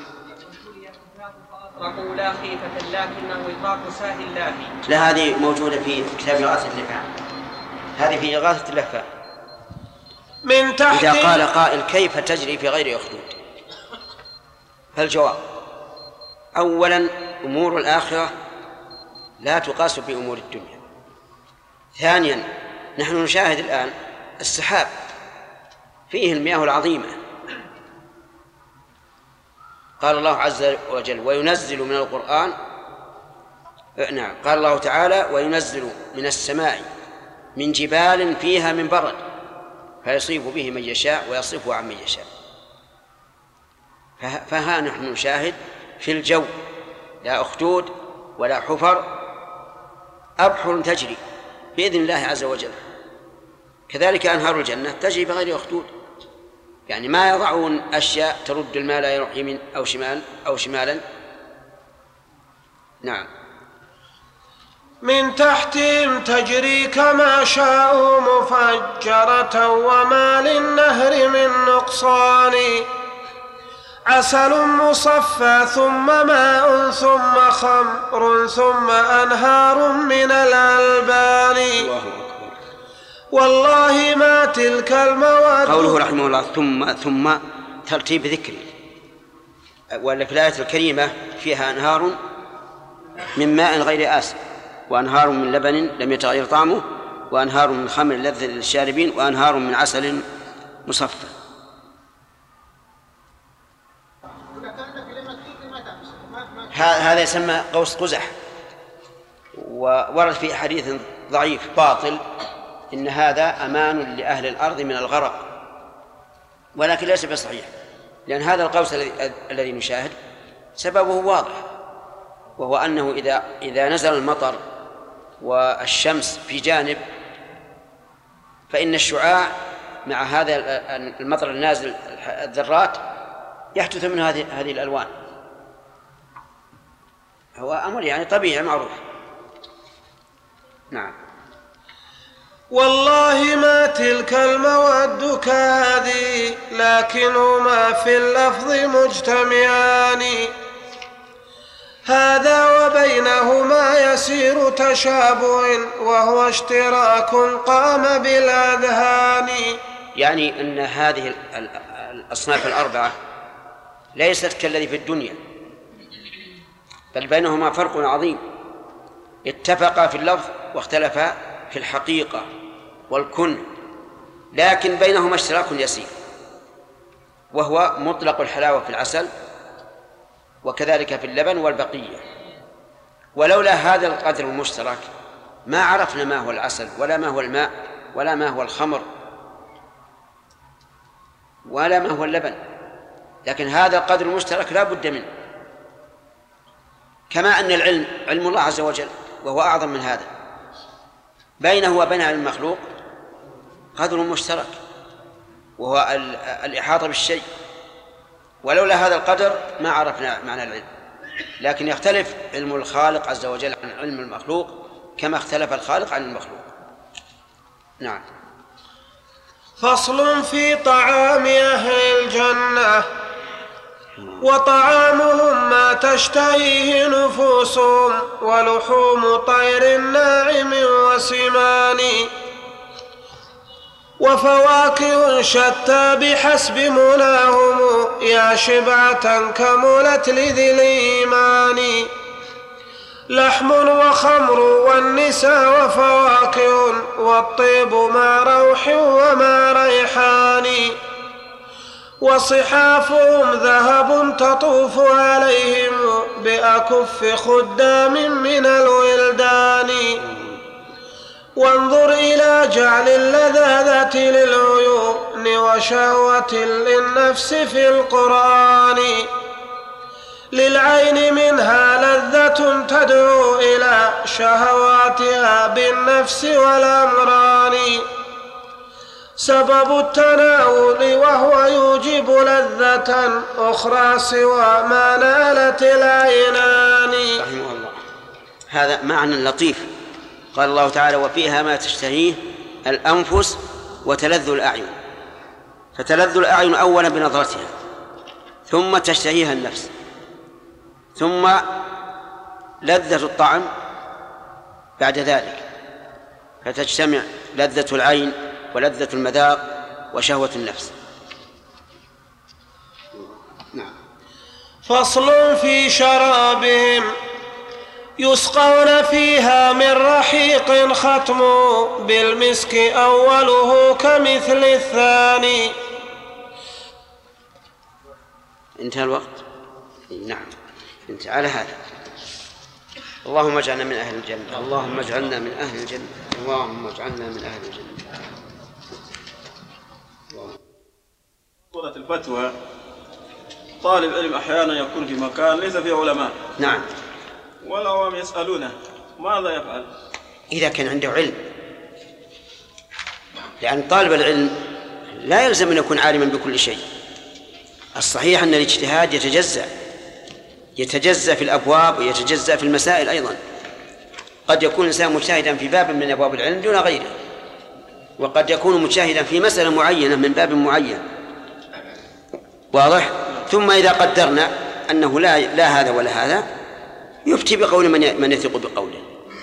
لا خيفة لكنه إطلاق ساهل لاهي. لا، هذه موجودة في كتاب إغاثة اللهفان. هذه في إغاثة اللهفان. من تحت إذا قال قائل: كيف تجري في غير أخدود؟ فالجواب: أولا أمور الآخرة لا تقاس بأمور الدنيا. ثانيا نحن نشاهد الآن السحاب فيه المياه العظيمة. قال الله عز وجل: وينزل من القرآن. نعم، قال الله تعالى: وينزل من السماء من جبال فيها من برد فيصيب به من يشاء ويصرفه عن من يشاء. فها نحن نشاهد في الجو لا أخدود ولا حفر، أبحر تجري بإذن الله عز وجل. كذلك أنهار الجنة تجري بغير أخدود، يعني ما يضعون أشياء ترد الماء لا يروح يمين أو شمال أو شمالا. نعم. من تحتهم تجري كما شاءوا مفجرة وما للنهر من نقصان. عسل مصفى ثم ماء ثم خمر ثم أنهار من الألبان. الله أكبر. والله ما تلك المواد. قوله رحمه الله ثم ترتيب ذكري، ولا في الآية الكريمة فيها أنهار من ماء غير آسن، وأنهار من لبن لم يتغير طعمه، وأنهار من خمر لذة للشاربين، وأنهار من عسل مصفى. هذا يسمى قوس قزح، وورد في حديث ضعيف باطل إن هذا أمان لأهل الأرض من الغرق، ولكن ليس بصحيح، لأن هذا القوس الذي نشاهد سببه واضح، وهو أنه إذا نزل المطر والشمس في جانب فإن الشعاع مع هذا المطر النازل الذرات يحدث من هذه الألوان. هو أمر يعني طبيعي معروف. نعم. والله ما تلك المواد كهذه لكنهما في اللفظ مجتمعان. هذا وبينهما يسير تشابه وهو اشتراك قام بالأذهان. يعني أن هذه الأصناف الأربعة ليست كالذي في الدنيا، بل بينهما فرق عظيم. اتفقا في اللفظ واختلفا في الحقيقة والكن، لكن بينهما اشتراك يسير، وهو مطلق الحلاوة في العسل وكذلك في اللبن والبقية. ولولا هذا القدر المشترك ما عرفنا ما هو العسل ولا ما هو الماء ولا ما هو الخمر ولا ما هو اللبن، لكن هذا القدر المشترك لا بد منه. كما أن العلم علم الله عز وجل وهو أعظم من هذا، بينه وبين المخلوق قدر مشترك وهو الإحاطة بالشيء، ولولا هذا القدر ما عرفنا معنى العلم. لكن يختلف علم الخالق عز وجل عن علم المخلوق كما اختلف الخالق عن المخلوق. نعم. فصل في طعام أهل الجنة. وطعامهم ما تشتهيه نفوسهم ولحوم طير ناعم وسمان وفواكه شتى بحسب مناهم يا شبعة كملت لذي الإيمان لحم وخمر والنساء وفواكه والطيب مع روح وما ريحان وصحافهم ذهب تطوف عليهم بأكف خدام من الولدان وانظر إلى جعل اللذاذة للعيون وشهوة للنفس في القرآن للعين منها لذة تدعو إلى شهواتها بالنفس والأمران سبب التناول وهو يوجب لذة أخرى سوى ما نالت العينان. رحمه الله. هذا معنى لطيف. قال الله تعالى وفيها ما تشتهيه الأنفس وتلذ الأعين، فتلذ الأعين أولا بنظرتها ثم تشتهيها النفس ثم لذة الطعم بعد ذلك، فتجتمع لذة العين ولذة المذاق وشهوة النفس. نعم. فصل في شرابهم يسقون فيها من رحيق ختم بالمسك أوله كمثل الثاني. انتهى الوقت. نعم انتهى على هذا. اللهم اجعلنا من أهل الجنة، اللهم اجعلنا من أهل الجنة، اللهم اجعلنا من أهل الجنة. صورة الفتوى طالب علم أحيانا يكون في مكان ليس فيه علماء. نعم. ولو يسألونه ماذا يفعل؟ إذا كان عنده علم، لأن طالب العلم لا يلزم أن يكون عالما بكل شيء. الصحيح أن الاجتهاد يتجزأ في الأبواب ويتجزأ في المسائل أيضا. قد يكون الإنسان مجتهدا في باب من أبواب العلم دون غيره، وقد يكون مجتهدا في مسألة معينة من باب معين. واضح؟ ثم إذا قدرنا أنه لا هذا ولا هذا يفتي بقول من يثق بقوله.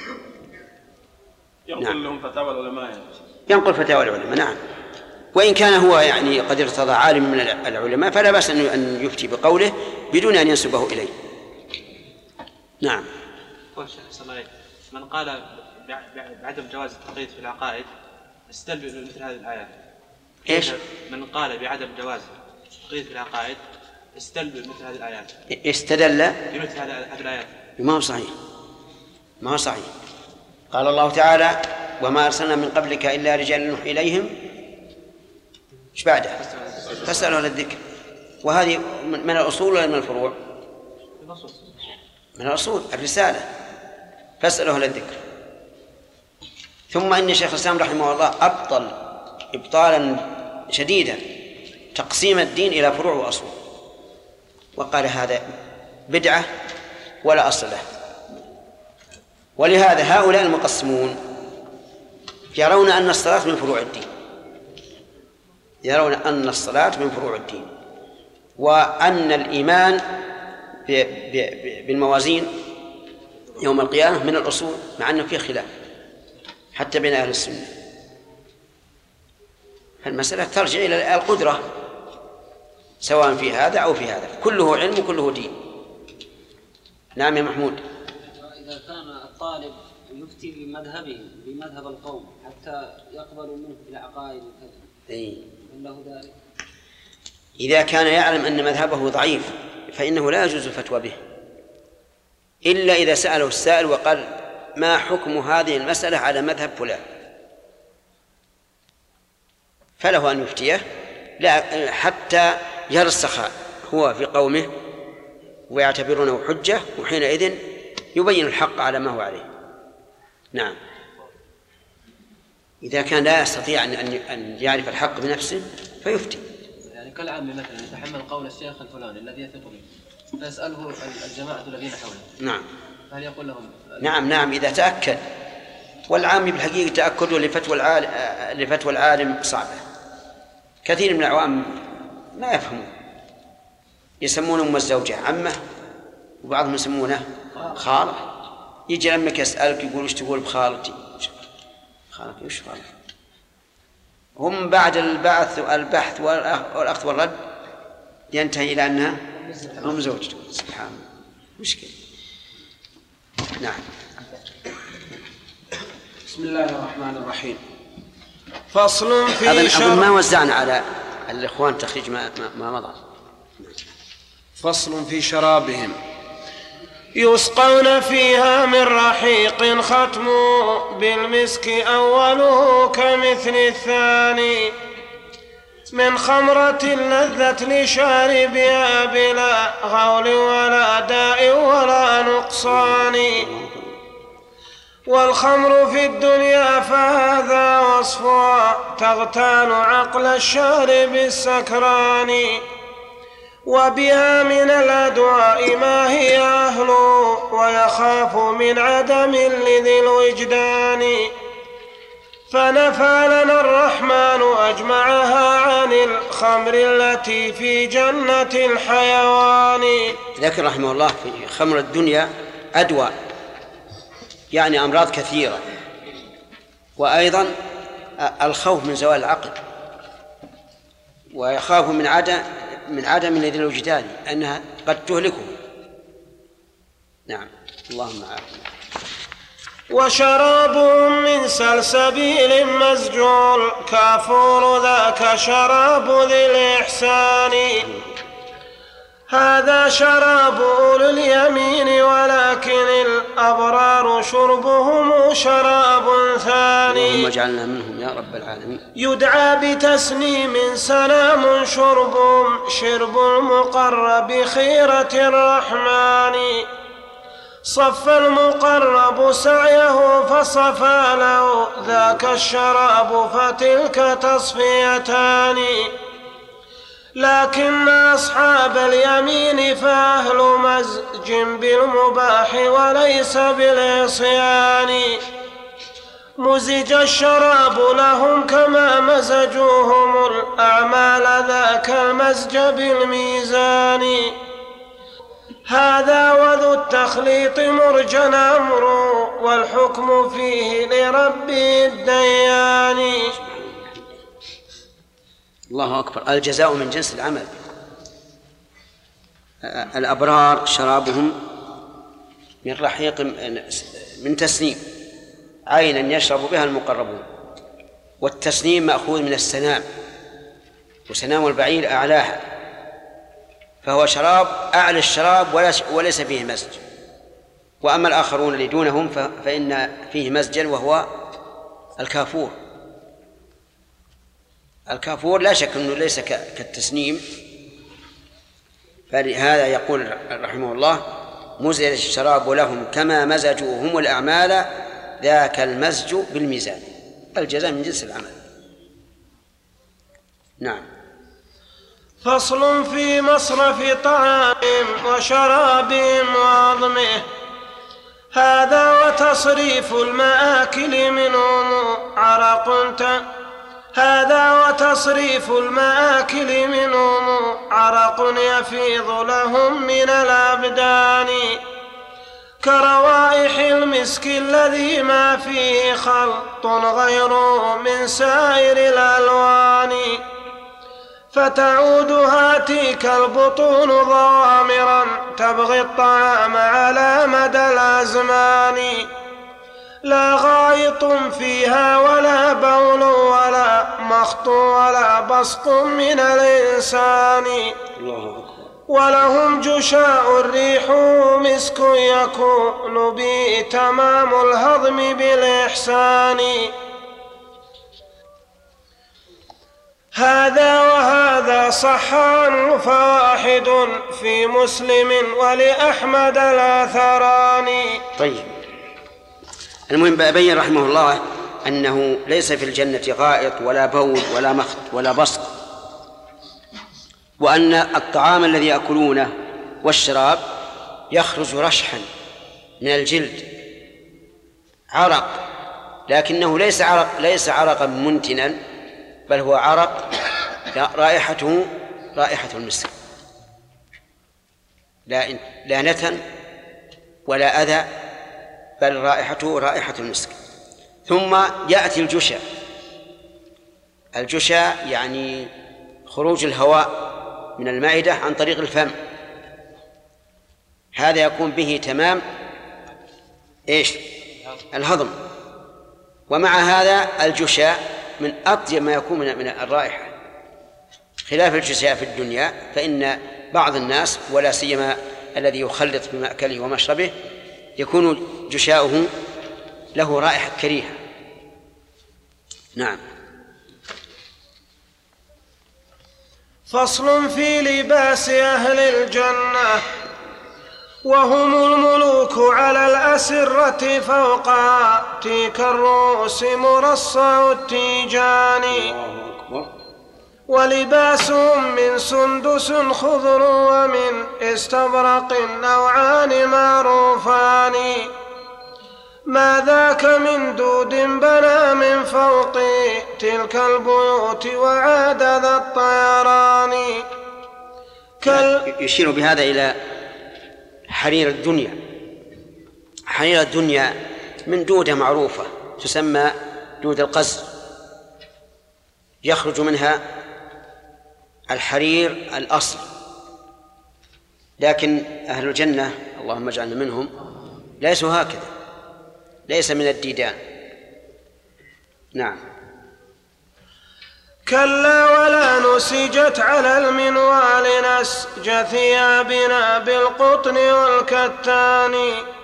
ينقل لهم فتاوى العلماء. ينقل فتاوى العلماء. نعم. وإن كان هو يعني قد ارتضى عالم من العلماء فلا بأس أن يفتي بقوله بدون أن ينسبه إليه. نعم. من قال بعدم جواز التقييد في العقائد استدل مثل هذه الآيات. إيش؟ من قال بعدم جواز التقييد في العقائد استدل مثل هذه الآيات. استدل بمثل هذه الآيات. ما هو صحيح. ما هو صحيح. قال الله تعالى وما أرسلنا من قبلك إلا رجال نوحي إليهم. إيش بعده؟ فاسألوا أهل الذكر. وهذه من الأصول ولا من الفروع؟ من الأصول. الرسالة فاسألوا أهل الذكر. ثم إن شيخ الإسلام رحمه الله أبطل إبطالا شديدا تقسيم الدين إلى فروع وأصول، وقال هذا بدعة ولا أصل له. ولهذا هؤلاء المقسمون يرون أن الصلاة من فروع الدين، يرون أن الصلاة من فروع الدين، وأن الإيمان بالموازين يوم القيامة من الأصول، مع أنه فيه خلاف حتى بين أهل السنة. فالمسألة ترجع إلى القدرة سواء في هذا أو في هذا، كله علم وكله دين. نعم يا محمود. إذا كان الطالب يفتي بمذهبه بمذهب القوم حتى يقبلوا منه العقائد وكذا، له ذلك؟ إذا كان يعلم أن مذهبه ضعيف فإنه لا يجوز الفتوى به، إلا إذا سأله السائل وقال ما حكم هذه المسألة على مذهب فلان، فله أن يفتيه لا حتى يرسخ هو في قومه ويعتبرونه حجة، وحينئذ يبين الحق على ما هو عليه. نعم. إذا كان لا يستطيع أن يعرف الحق بنفسه فيفتي. يعني كالعام مثلا يتحمل قول الشيخ الفلاني الذي يثق به فيسأله الجماعة الذين حوله. نعم. فهل يقول لهم؟ نعم إذا تأكد. والعام بالحقيقة تأكده لفتوى العالم صعبة. كثير من العوام ما يفهمون، يسمون أم الزوجة عمه وبعضهم يسمونه خالة. يجي لمك يسألك يقول وش تقول بخالتي؟ خالتي وش خالتي؟ هم بعد البحث والأخذ والرد ينتهي إلى أنها أم زوجته. سبحان الله، مشكلة. نعم. بسم الله الرحمن الرحيم. فصل في أظن ما وزعنا على الإخوان تخريج ما مضى. فصل في شرابهم. يسقون فيها من رحيق ختم بالمسك أوله كمثل الثاني من خمرة لذت لشاربها بلا غول ولا داء ولا نقصان. والخمر في الدنيا فهذا وصفها تغتال عقل الشارب السكران. وبها من الأدواء ما هي أهل ويخاف من عدم لذي الوجدان. فنفى لنا الرحمن أجمعها عن الخمر التي في جنة الحيوان. ذكر رحمه الله في خمر الدنيا أدواء، يعني أمراض كثيرة، وأيضا الخوف من زوال العقل، ويخاف من عدم لذي الوجدان أنها قد تهلكه. نعم. اللهم عافنا. وشرابهم من سلسبيل مسجول كافور ذاك شراب ذي الإحسان. هذا شراب أولي اليمين ولكن الأبرار شربهم شراب ثاني. اللهم اجعلنا منهم يا رب العالمين. يدعى بتسنيم سلام شرب المقرب خيرة الرحمن. صف المقرب سعيه فصفى له ذاك الشراب فتلك تصفيتان. لكن أصحاب اليمين فأهل مزج بالمباح وليس بالعصيان. مزج الشراب لهم كما مزجوهم الأعمال ذاك المزج بالميزان. هذا وذو التخليط مرجى أمر والحكم فيه لرب الديان. الله أكبر. الجزاء من جنس العمل. الأبرار شرابهم من رحيق من تسنيم، عينا يشرب بها المقربون. والتسنيم مأخوذ من السنام، وسنام البعير أعلاها، فهو شراب أعلى الشراب وليس فيه مزج. وأما الآخرون اللي دونهم فإن فيه مزجا وهو الكافور. الكافور لا شك أنه ليس كالتسنيم، فلهذا يقول رحمه الله مزج الشراب لهم كما مزجوا هم الأعمال ذاك المزج بالميزان. الجزاء من جنس العمل. نعم. فصل في مصرف طعام وشرابهم وعظمه. هذا وتصريف المآكل منهم عرق يفيض لهم من الأبدان كروائح المسك الذي ما فيه خلط غيره من سائر الألوان. فتعود هاتيك البطون ضوامرا تبغي الطعام على مدى الأزمان. لا غائط فيها ولا بول ولا مخط ولا بسط من الإنسان. ولهم جشاء الريح مسك يكون به تمام الهضم بالإحسان. هذا وهذا صح عنه فواحد في مسلم ولأحمد الآثران. طيب، المهم بين رحمه الله أنه ليس في الجنة غائط ولا بول ولا مخط ولا بسط، وأن الطعام الذي يأكلونه والشراب يخرج رشحا من الجلد عرق، لكنه ليس عرقا منتنا، بل هو عرق رائحته رائحة المسك، لا نتن ولا أذى، بل رائحته رائحة المسك. ثم يأتي الجشا يعني خروج الهواء من المعدة عن طريق الفم، هذا يكون به تمام الهضم. ومع هذا الجشا من أطيب ما يكون من الرائحة، خلاف الجشاء في الدنيا، فإن بعض الناس ولا سيما الذي يخلط بمأكله ومشربه يكون جشاؤه له رائحة كريهة. نعم. فصل في لباس أهل الجنة. وهم الملوك على الأسرة فوق تيك الرؤوس مرصع التيجان، ولباسهم من سندس خضر ومن استبرق نوعان معروفان، ما ذاك من دود بنى من فوق تلك البيوت وعاد ذا الطيران. يشير بهذا إلى حرير الدنيا. حرير الدنيا من دودة معروفة تسمى دود القز، يخرج منها الحرير الأصل، لكن أهل الجنة اللهم اجعلنا منهم ليسوا هكذا، ليس من الديدان. نعم. كلا ولا نسجت على المنوال نسج ثيابنا بالقطن والكتان،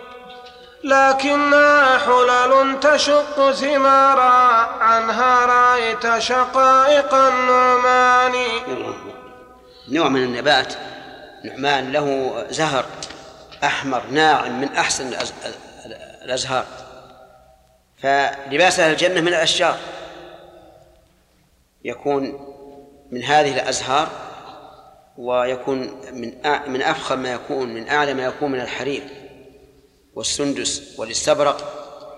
لكنها حلل تشق ثمارا عنها رأيت شقائق النعمان. نوع من النبات نعمان له زهر أحمر ناعم من أحسن الأزهار، فلباس أهل الجنة من الأشجار يكون من هذه الأزهار، ويكون من أفخم ما يكون، من أعلى ما يكون من الحرير والسندس والاستبرق.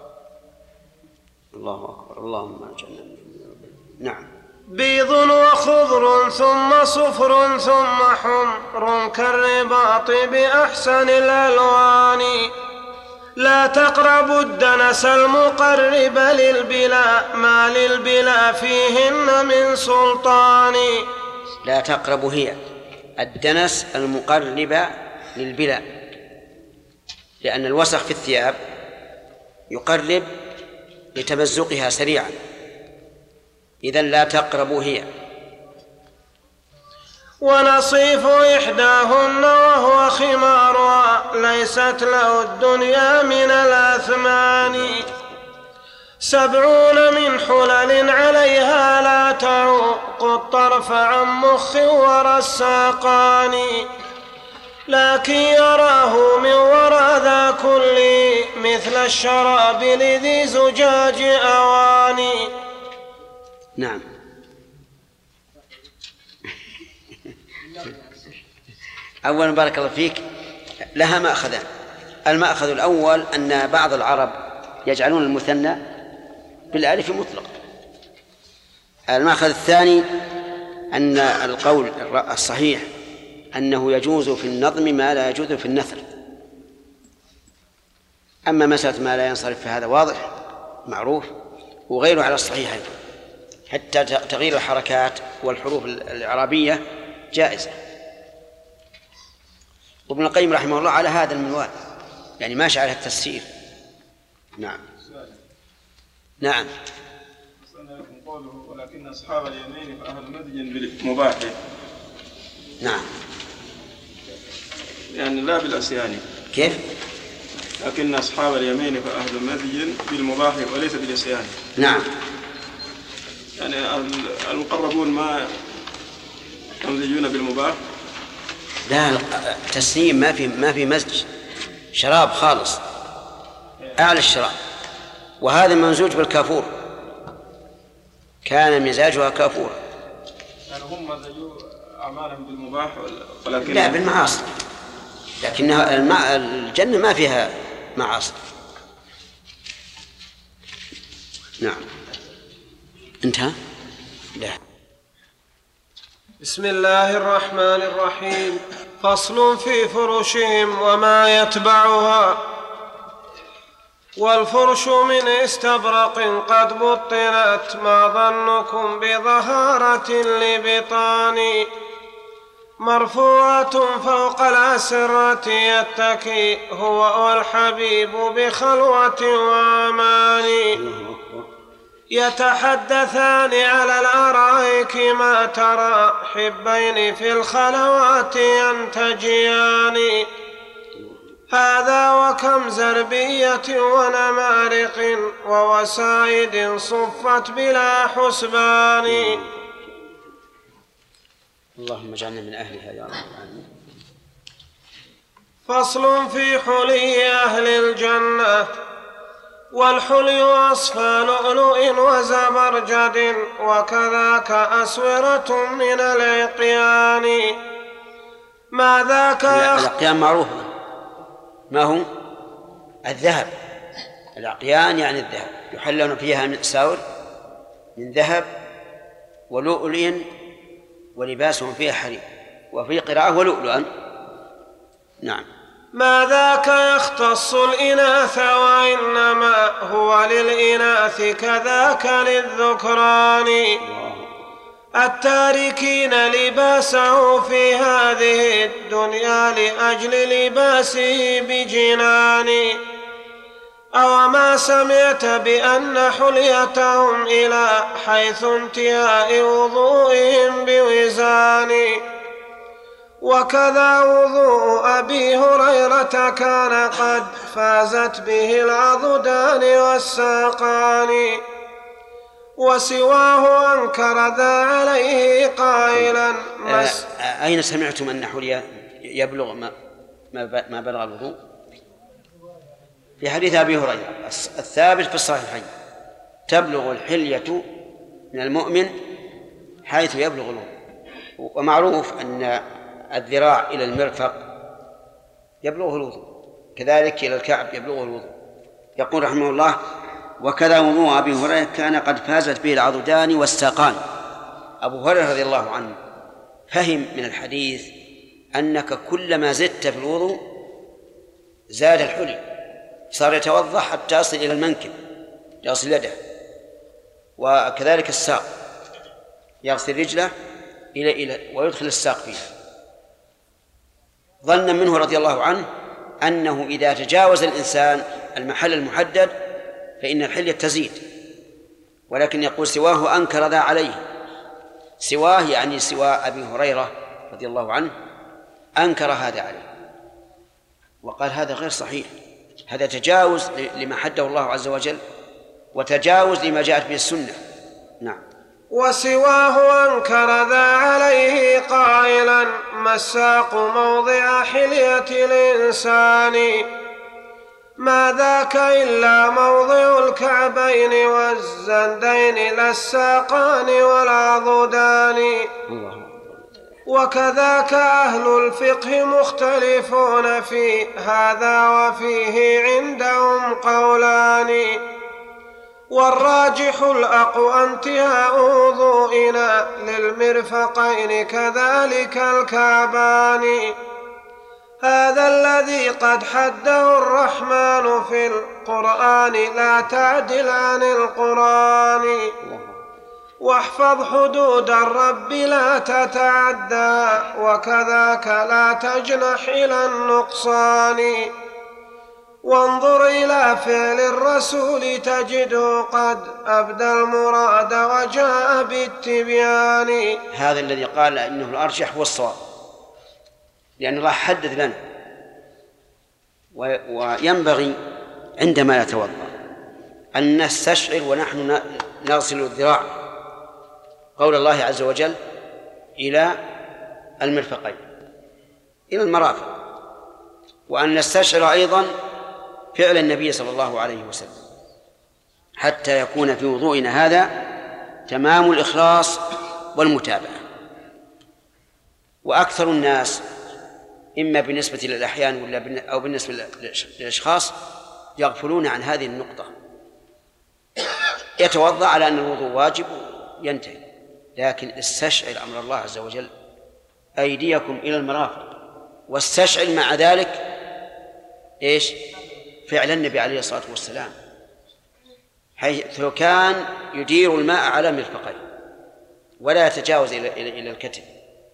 الله أكبر، اللهم اجعلنا. نعم. بيض وخضر ثم صفر ثم حمر كالرباط بأحسن الألوان، لا تقربوا الدنس المقرب للبلا ما للبلا فيهن من سلطان. لا تقربوا هي الدنس المقرب للبلا، لأن الوسخ في الثياب يقرب لتمزقها سريعا، إذن لا تقربوا هي. ونصيف إحداهن وهو خمارها ليست له الدنيا من الأثمان، 70 من حلل عليها لا تعوق الطرف عن مخ ورساقان، لكن يراه من وراء ذا كل مثل الشراب لذي زجاج أواني. نعم. أولا بارك الله فيك، لها مأخذان. المأخذ الأول أن بعض العرب يجعلون المثنى بالألف مطلق. المأخذ الثاني أن القول الصحيح أنه يجوز في النظم ما لا يجوز في النثر. أما مسألة ما لا ينصرف فهذا واضح معروف، وغيره على الصحيح أيضا، حتى تغيير الحركات والحروف الإعرابية جائزة. وابن القيم رحمه الله على هذا المنوال، يعني ماشي على التفسير. نعم. نعم. قوله ولكن أصحاب اليمين فأهل مدين بالمباح. نعم. يعني لا بالأسيان. كيف؟ لكن أصحاب اليمين فأهل مدين بالمباح وليس بالأسيان. نعم. يعني المقربون ما يزيون بالمباح؟ لا، تسنيم ما في مزج، شراب خالص أعلى الشراب، وهذا منزوج بالكافور، كان مزاجها كافور. يعني هم مزجوا أعمالهم بالمباح ولكن لا بالمعاصي، لكنها الجنة ما فيها معاصي. نعم. انتهى؟ لا. بسم الله الرحمن الرحيم. فصل في فرشهم وما يتبعها. والفرش من استبرق قد بطنت، ما ظنكم بظهارة لبطان، مرفوعة فوق الأسرة يتكي هو والحبيب بخلوة وأمان، يتحدثان على الأرائك ما ترى، حبين في الخلوات ينتجيان، هذا وكم زربية ونمارق ووسائد صفت بلا حسبان. اللهم اجعلنا من أهلها يا رب العالمين. فصل في حلي أهل الجنة. والحلي أصفى لؤلؤ وزبرجد، وكذاك أسورة من العقيان. ما ذاك العقيان معروف، ما هو؟ الذهب. العقيان يعني الذهب، يحلون فيها من أساور من ذهب ولؤلؤ ولباسهم فيها حرير، وفي قراءة ولؤلؤا. نعم. ما ذاك يختص الإناث وإنما هو للإناث كذاك للذكران، التاركين لباسه في هذه الدنيا لأجل لباسه بجنان. أو ما سمعت بأن حليتهم إلى حيث انتهاء وضوئهم بوزان، وكذا وضوء أبي هريرة كان قد فازت به العضدان والساقان، وسواه أنكر ذا عليه قائلا أين سمعتم أن حلي يبلغ ما بلغ الوضوء؟ في حديث أبي هريرة الثابت في الصحيحين: تبلغ الحلية من المؤمن حيث يبلغ الوضوء. ومعروف أن الذراع إلى المرفق يبلغه الوضوء، كذلك إلى الكعب يبلغه الوضوء. يقول رحمه الله: وكذا وضوء أبي هريرة كان قد فازت به العضدان والساقان. أبو هريرة رضي الله عنه فهم من الحديث أنك كلما زدت في الوضوء زاد الحلي، صار يتوضأ حتى يصل إلى المنكب، يصل يده، وكذلك الساق يغسل رجله إلى ويدخل الساق فيه، ظنا منه رضي الله عنه أنه إذا تجاوز الإنسان المحل المحدد فإن الحلية تزيد. ولكن يقول سواه أنكر ذا عليه، سواه يعني سوى أبي هريرة رضي الله عنه أنكر هذا عليه وقال هذا غير صحيح، هذا تجاوز لما حده الله عز وجل وتجاوز لما جاءت به السنة. نعم. وسواه أنكر ذا عليه قائلا: ما الساق موضع حلية الإنسان، ما ذاك إلا موضع الكعبين والزندين لا الساقان والعضدان. وكذاك أهل الفقه مختلفون في هذا وفيه عندهم قولان، والراجح الأقوى انتهاء وضوئنا للمرفقين كذلك الكعبان، هذا الذي قد حده الرحمن في القرآن لا تعدل عن القرآن، واحفظ حدود الرب لا تتعدى، وكذاك لا تجنح إلى النقصان، وانظر إلى فعل الرسول تجده قد أبدى المراد وجاء بالتبيان. هذا الذي قال إنه الأرجح هو الصواب، لأن الله حدث لنا، وينبغي عندما نتوضأ أن نستشعر ونحن نغسل الذراع قول الله عز وجل: إلى المرفقين إلى المرافق، وأن نستشعر أيضا فعل النبي صلى الله عليه وسلم حتى يكون في وضوئنا هذا تمام الإخلاص والمتابعة. وأكثر الناس إما بالنسبة للأحيان أو بالنسبة للأشخاص يغفلون عن هذه النقطة، يتوضأ على أن الوضوء واجب ينتهي، لكن استشعر أمر الله عز وجل أيديكم إلى المرافق، واستشعر مع ذلك إيش؟ فعل النبي عليه الصلاة والسلام حيث كان يدير الماء على مرفقيه ولا يتجاوز إلى الكتف.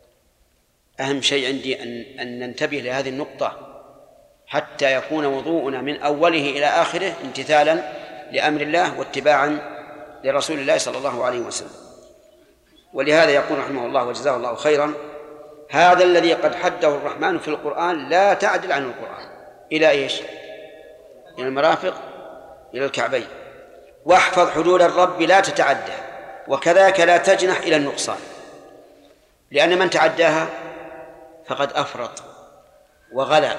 أهم شيء عندي أن ننتبه لهذه النقطة حتى يكون وضوءنا من أوله إلى آخره امتثالا لأمر الله واتباعا لرسول الله صلى الله عليه وسلم. ولهذا يقول رحمه الله وجزاه الله خيرا: هذا الذي قد حده الرحمن في القرآن لا تعدل عن القرآن. إلى إيش؟ إلى المرافق، إلى الكعبين. واحفظ حدود الرب لا تتعدى، وكذاك لا تجنح إلى النقصان، لأن من تعداها فقد أفرط وغلى،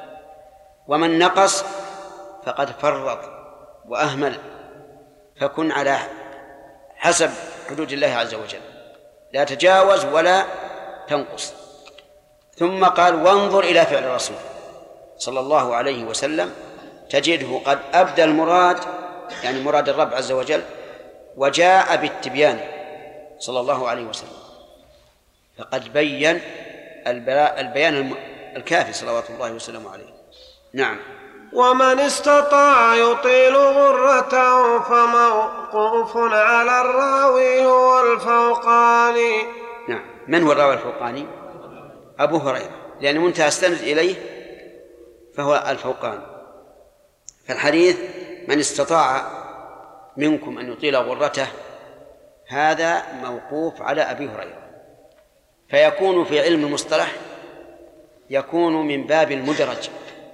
ومن نقص فقد فرط وأهمل. فكن على حسب حدود الله عز وجل، لا تجاوز ولا تنقص. ثم قال: وانظر إلى فعل الرسول صلى الله عليه وسلم تجده قد أبدى المراد، يعني مراد الرب عز وجل، وجاء بالتبيان صلى الله عليه وسلم، فقد بين البيان الكافي صلوات الله وسلامه عليه. نعم. ومن استطاع يطيل غرته فموقوف على الراوي هو الفوقاني. نعم. من هو الراوي الفوقاني؟ أبو هريرة، لأن منتهى السند إليه فهو الفوقاني. فالحديث من استطاع منكم أن يطيل غرته هذا موقوف على أبي هريرة، فيكون في علم المصطلح يكون من باب المدرج،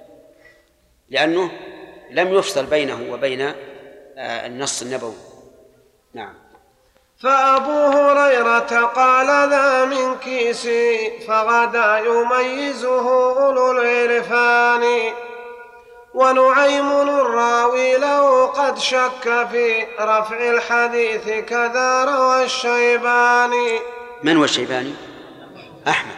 لأنه لم يفصل بينه وبين النص النبوي. نعم. فأبو هريرة قال: ذا من كيسي، فغدا يميزه أولو العرفان. ونعيم الراوي له قد شك في رفع الحديث كذا روى الشيباني. من هو الشيباني؟ أحمد.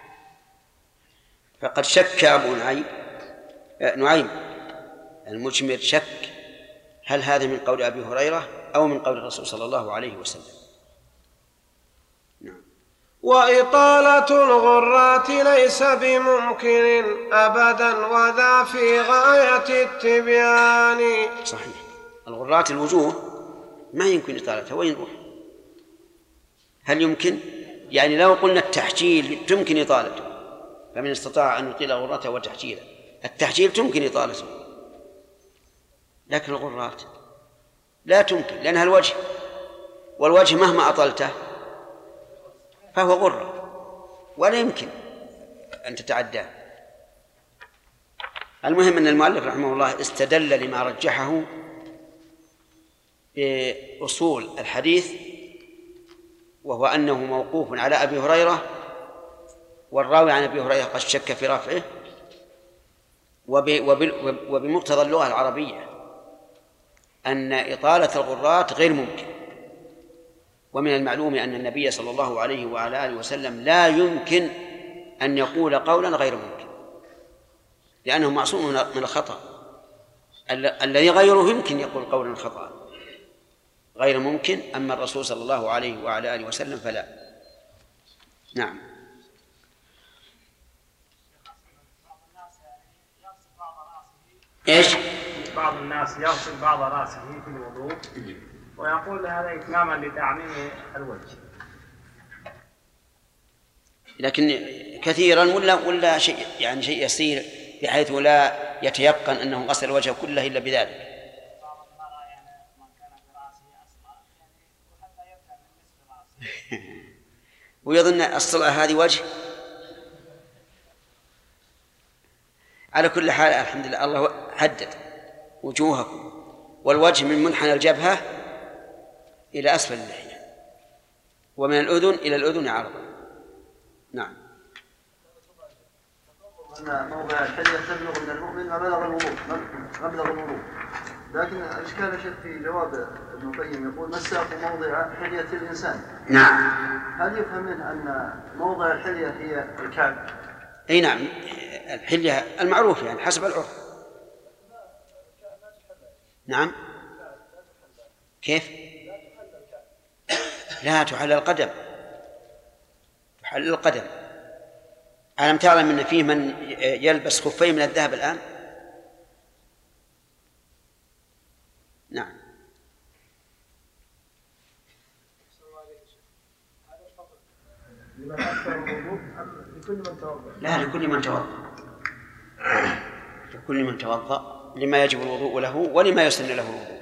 فقد شك أبو نعيم المجمر شك هل هذا من قول أبي هريرة أو من قول الرسول صلى الله عليه وسلم. نعم. وإطالة الغرات ليس بممكن أبدا، وذا في غاية التبيان. صحيح. الغرات الوجوه ما يمكن إطالتها، وين نروح؟ هل يمكن؟ يعني لو قلنا التحجيل تمكن إطالته، فمن استطاع أن يطيل غرته وتحجيله. التحجيل تمكن إطالته، لكن الغرات لا تمكن، لأنها الوجه، والوجه مهما أطلته فهو غرة ولا يمكن أن تتعداه. المهم أن المؤلف رحمه الله استدل لما رجحه بأصول الحديث، وهو أنه موقوف على أبي هريرة، والراوي عن أبي هريرة قد شك في رفعه، وبمقتضى اللغة العربية أن إطالة الغرات غير ممكن. ومن المعلوم أن النبي صلى الله عليه وعلى آله وسلم لا يمكن أن يقول قولا غير ممكن، لأنه معصوم من الخطأ. الذي غيره يمكن يقول قولا خطأ غير ممكن، أما الرسول صلى الله عليه وعلى آله وسلم فلا. نعم. إيش؟ بعض الناس يغسل بعض رأسه في الوضوء ويقول هذا إتماما لتعميم الوجه، لكن كثيرا ولا شيء، يعني شيء يسير بحيث لا يتيقن أنه غسل الوجه كله إلا بذلك. ويظن الصلاة هذه وجه. على كل حال الحمد لله الله حدد وجوهكم، والوجه من منحنى الجبهة إلى أسفل اللحية، ومن الأذن إلى الأذن عرضا. نعم. أن موضع الحلية تبلغ من المؤمن مبلغ الوضوء. لكن الإشكال يا شيخ في جواب ابن القيم يقول ما الساق موضع حلية الإنسان. نعم. هل يفهم منه أن موضع الحلية هي الكعب؟ أي نعم، الحلية المعروف يعني حسب العرف. نعم. كيف؟ لا تحل القدم، تحل القدم. ألم تعلم أن فيه من يلبس خفين من الذهب الآن؟ نعم. لا، لكل من توضأ، لكل من توضأ لما يجب الوضوء له ولما يسن له الوضوء.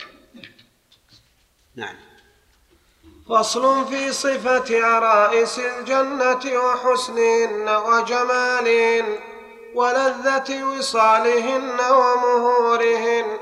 نعم. فصل في صفة عرائس الجنة وحسنهن وجمالهن ولذة وصالهن ومهورهن.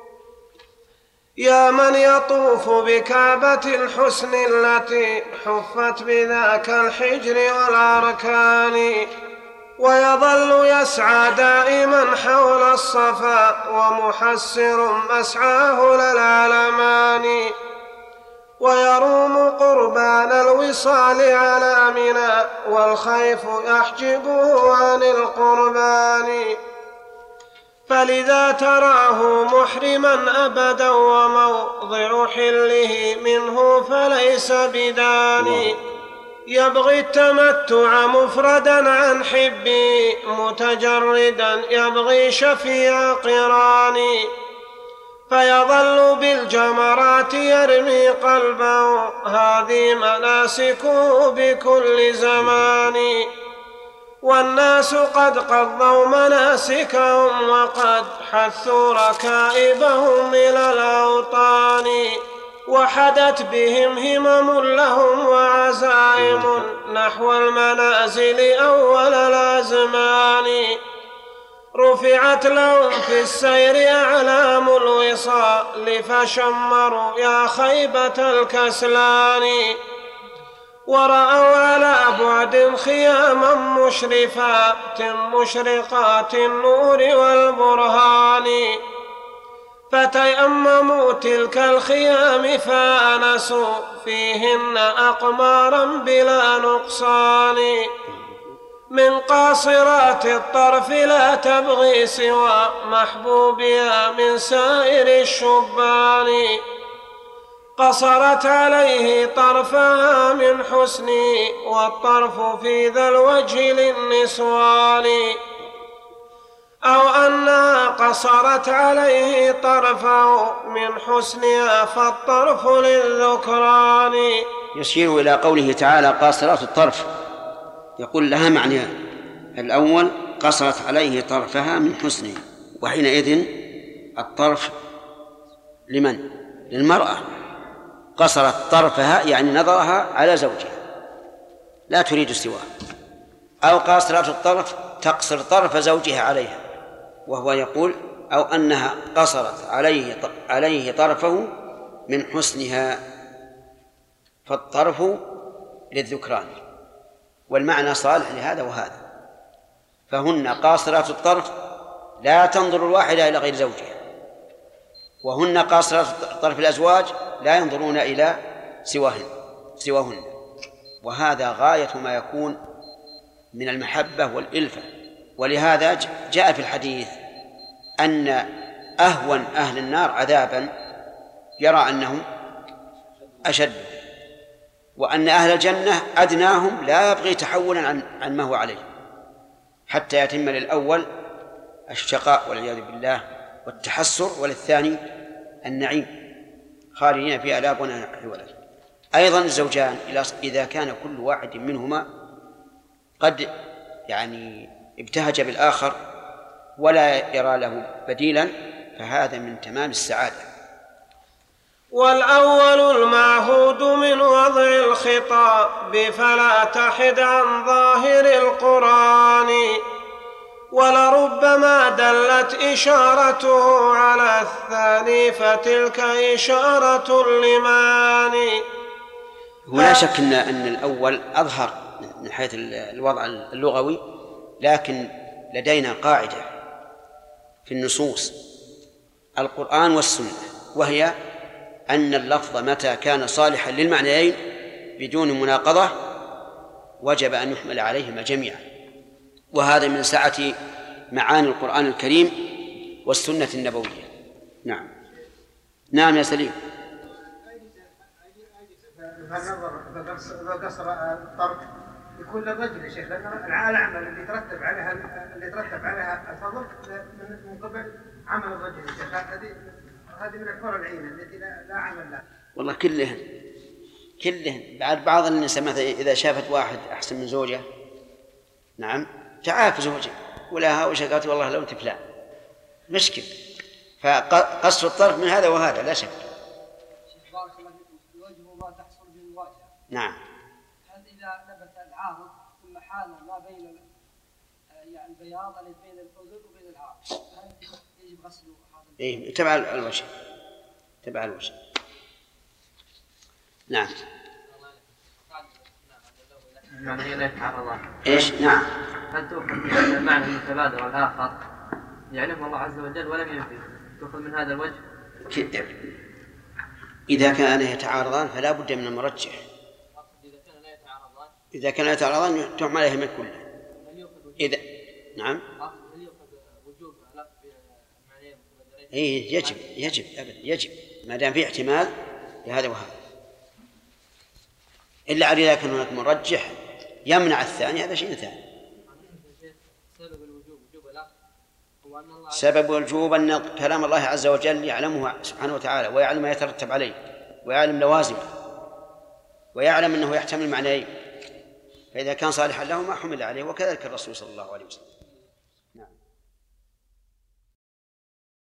يا من يطوف بكعبة الحسن التي حفت بذاك الحجر والأركان، ويظل يسعى دائما حول الصفا ومحسر مسعاه للعلمان، ويروم قربان الوصال على منى والخيف يحجبه عن القربان. فلذا تراه محرما أبدا وموضع حله منه فليس بداني، يبغي التمتع مفردا عن حبي متجردا يبغي شفيع قراني، فيظل بالجمرات يرمي قلبه هذه مناسكه بكل زمان. والناس قد قضوا مناسكهم وقد حثوا ركائبهم إلى الأوطان، وحدت بهم همم لهم وعزائم نحو المنازل أول الأزمان. رفعت لهم في السير أعلام الوصال فشمروا يا خيبة الكسلان، ورأوا على بعد خياما مشرفات مشرقات النور والبرهان، فتيمموا تلك الخيام فآنسوا فيهن أقمارا بلا نقصان. من قاصرات الطرف لا تبغي سوى محبوبها من سائر الشبان، قصرت عليه طرفها من حسني والطرف في ذا الوجه للنسوان، أو أنها قصرت عليه طرفه من حسنها فالطرف للذكران. يشير إلى قوله تعالى قاصرات الطرف، يقول لها معنى الأول قصرت عليه طرفها من حسنه، وحينئذ الطرف لمن؟ للمرأة. قصرت طرفها يعني نظرها على زوجها لا تريد سواه، أو قاصرات الطرف تقصر طرف زوجها عليها، وهو يقول أو أنها قصرت عليه طرفه من حسنها فالطرف للذكران، والمعنى صالح لهذا وهذا. فهن قاصرات الطرف لا تنظر الواحدة إلى غير زوجها، وهن قاصرات طرف الأزواج لا ينظرون إلى سواهن، وهذا غاية ما يكون من المحبة والإلفة. ولهذا جاء في الحديث أن أهون أهل النار عذابا يرى أنهم أشد، وأن أهل الجنة أدناهم لا يبغي تحولا عن ما هو عليه حتى يتم للأول الشقاء والعياذ بالله والتحسر، وللثاني النعيم خالدين فيها لا بغون حولا. أيضا الزوجان إذا كان كل واحد منهما قد ابتهج بالآخر ولا يرى له بديلا فهذا من تمام السعادة. والأول المعهود من وضع الخطاب فلا تحد عن ظاهر القرآن، ولربما دلت إشارته على الثاني فتلك إشارة لمعاني. ولا شك أن الأول أظهر من حيث الوضع اللغوي، لكن لدينا قاعدة في النصوص القرآن والسنة، وهي أن اللفظ متى كان صالحا للمعنيين بدون مناقضة وجب أن يحمل عليهما جميعا، وهذا من سعة معاني القرآن الكريم والسنة النبوية. نعم. نعم يا سليم. إذا قصر الطرد يكون للرجل يا شيخ، لأن العمل اللي يترتب عليها الفضل من قبل عمل الرجل يا شيخ. هذه من الحور العين التي لا عمل لها. والله كلهن بعد بعض النساء مثلا إذا شافت واحد أحسن من زوجه نعم تعاف زوجه ولها وشكات والله لو تفلان مشكل، فقصر الطرف من هذا وهذا لا شك. بارك الله فيكم. الوجه ما تحصل به المواجهة. نعم. هل إذا نبت العارض ثم حال ما بين يعني البياض الذي بين الأذن وبين العارض هل يجب غسله هذا؟ إيه تبع الوجه. نعم. يعني لا يتعارضان. إيش؟ نعم. هل تؤخذ من المعنى المتبادر والآخر يعلمه الله عز وجل ولم ينفي، تؤخذ من هذا الوجه؟ إذا كان يتعارضان فلا بد من المرجح. إذا كان لا يتعارضان تحمل عليهما كله. إذا نعم. إيه يجب أبدا يجب ما دام في احتمال لهذا وهذا، إلا على إذا كان هناك مرجح يمنع الثاني هذا شيء ثاني. سبب الوجوب أن كلام الله عز وجل يعلمه سبحانه وتعالى ويعلم ما يترتب عليه ويعلم لوازمه ويعلم أنه يحتمل معنيين، فإذا كان صالحا له ما حمل عليه، وكذلك الرسول صلى الله عليه وسلم.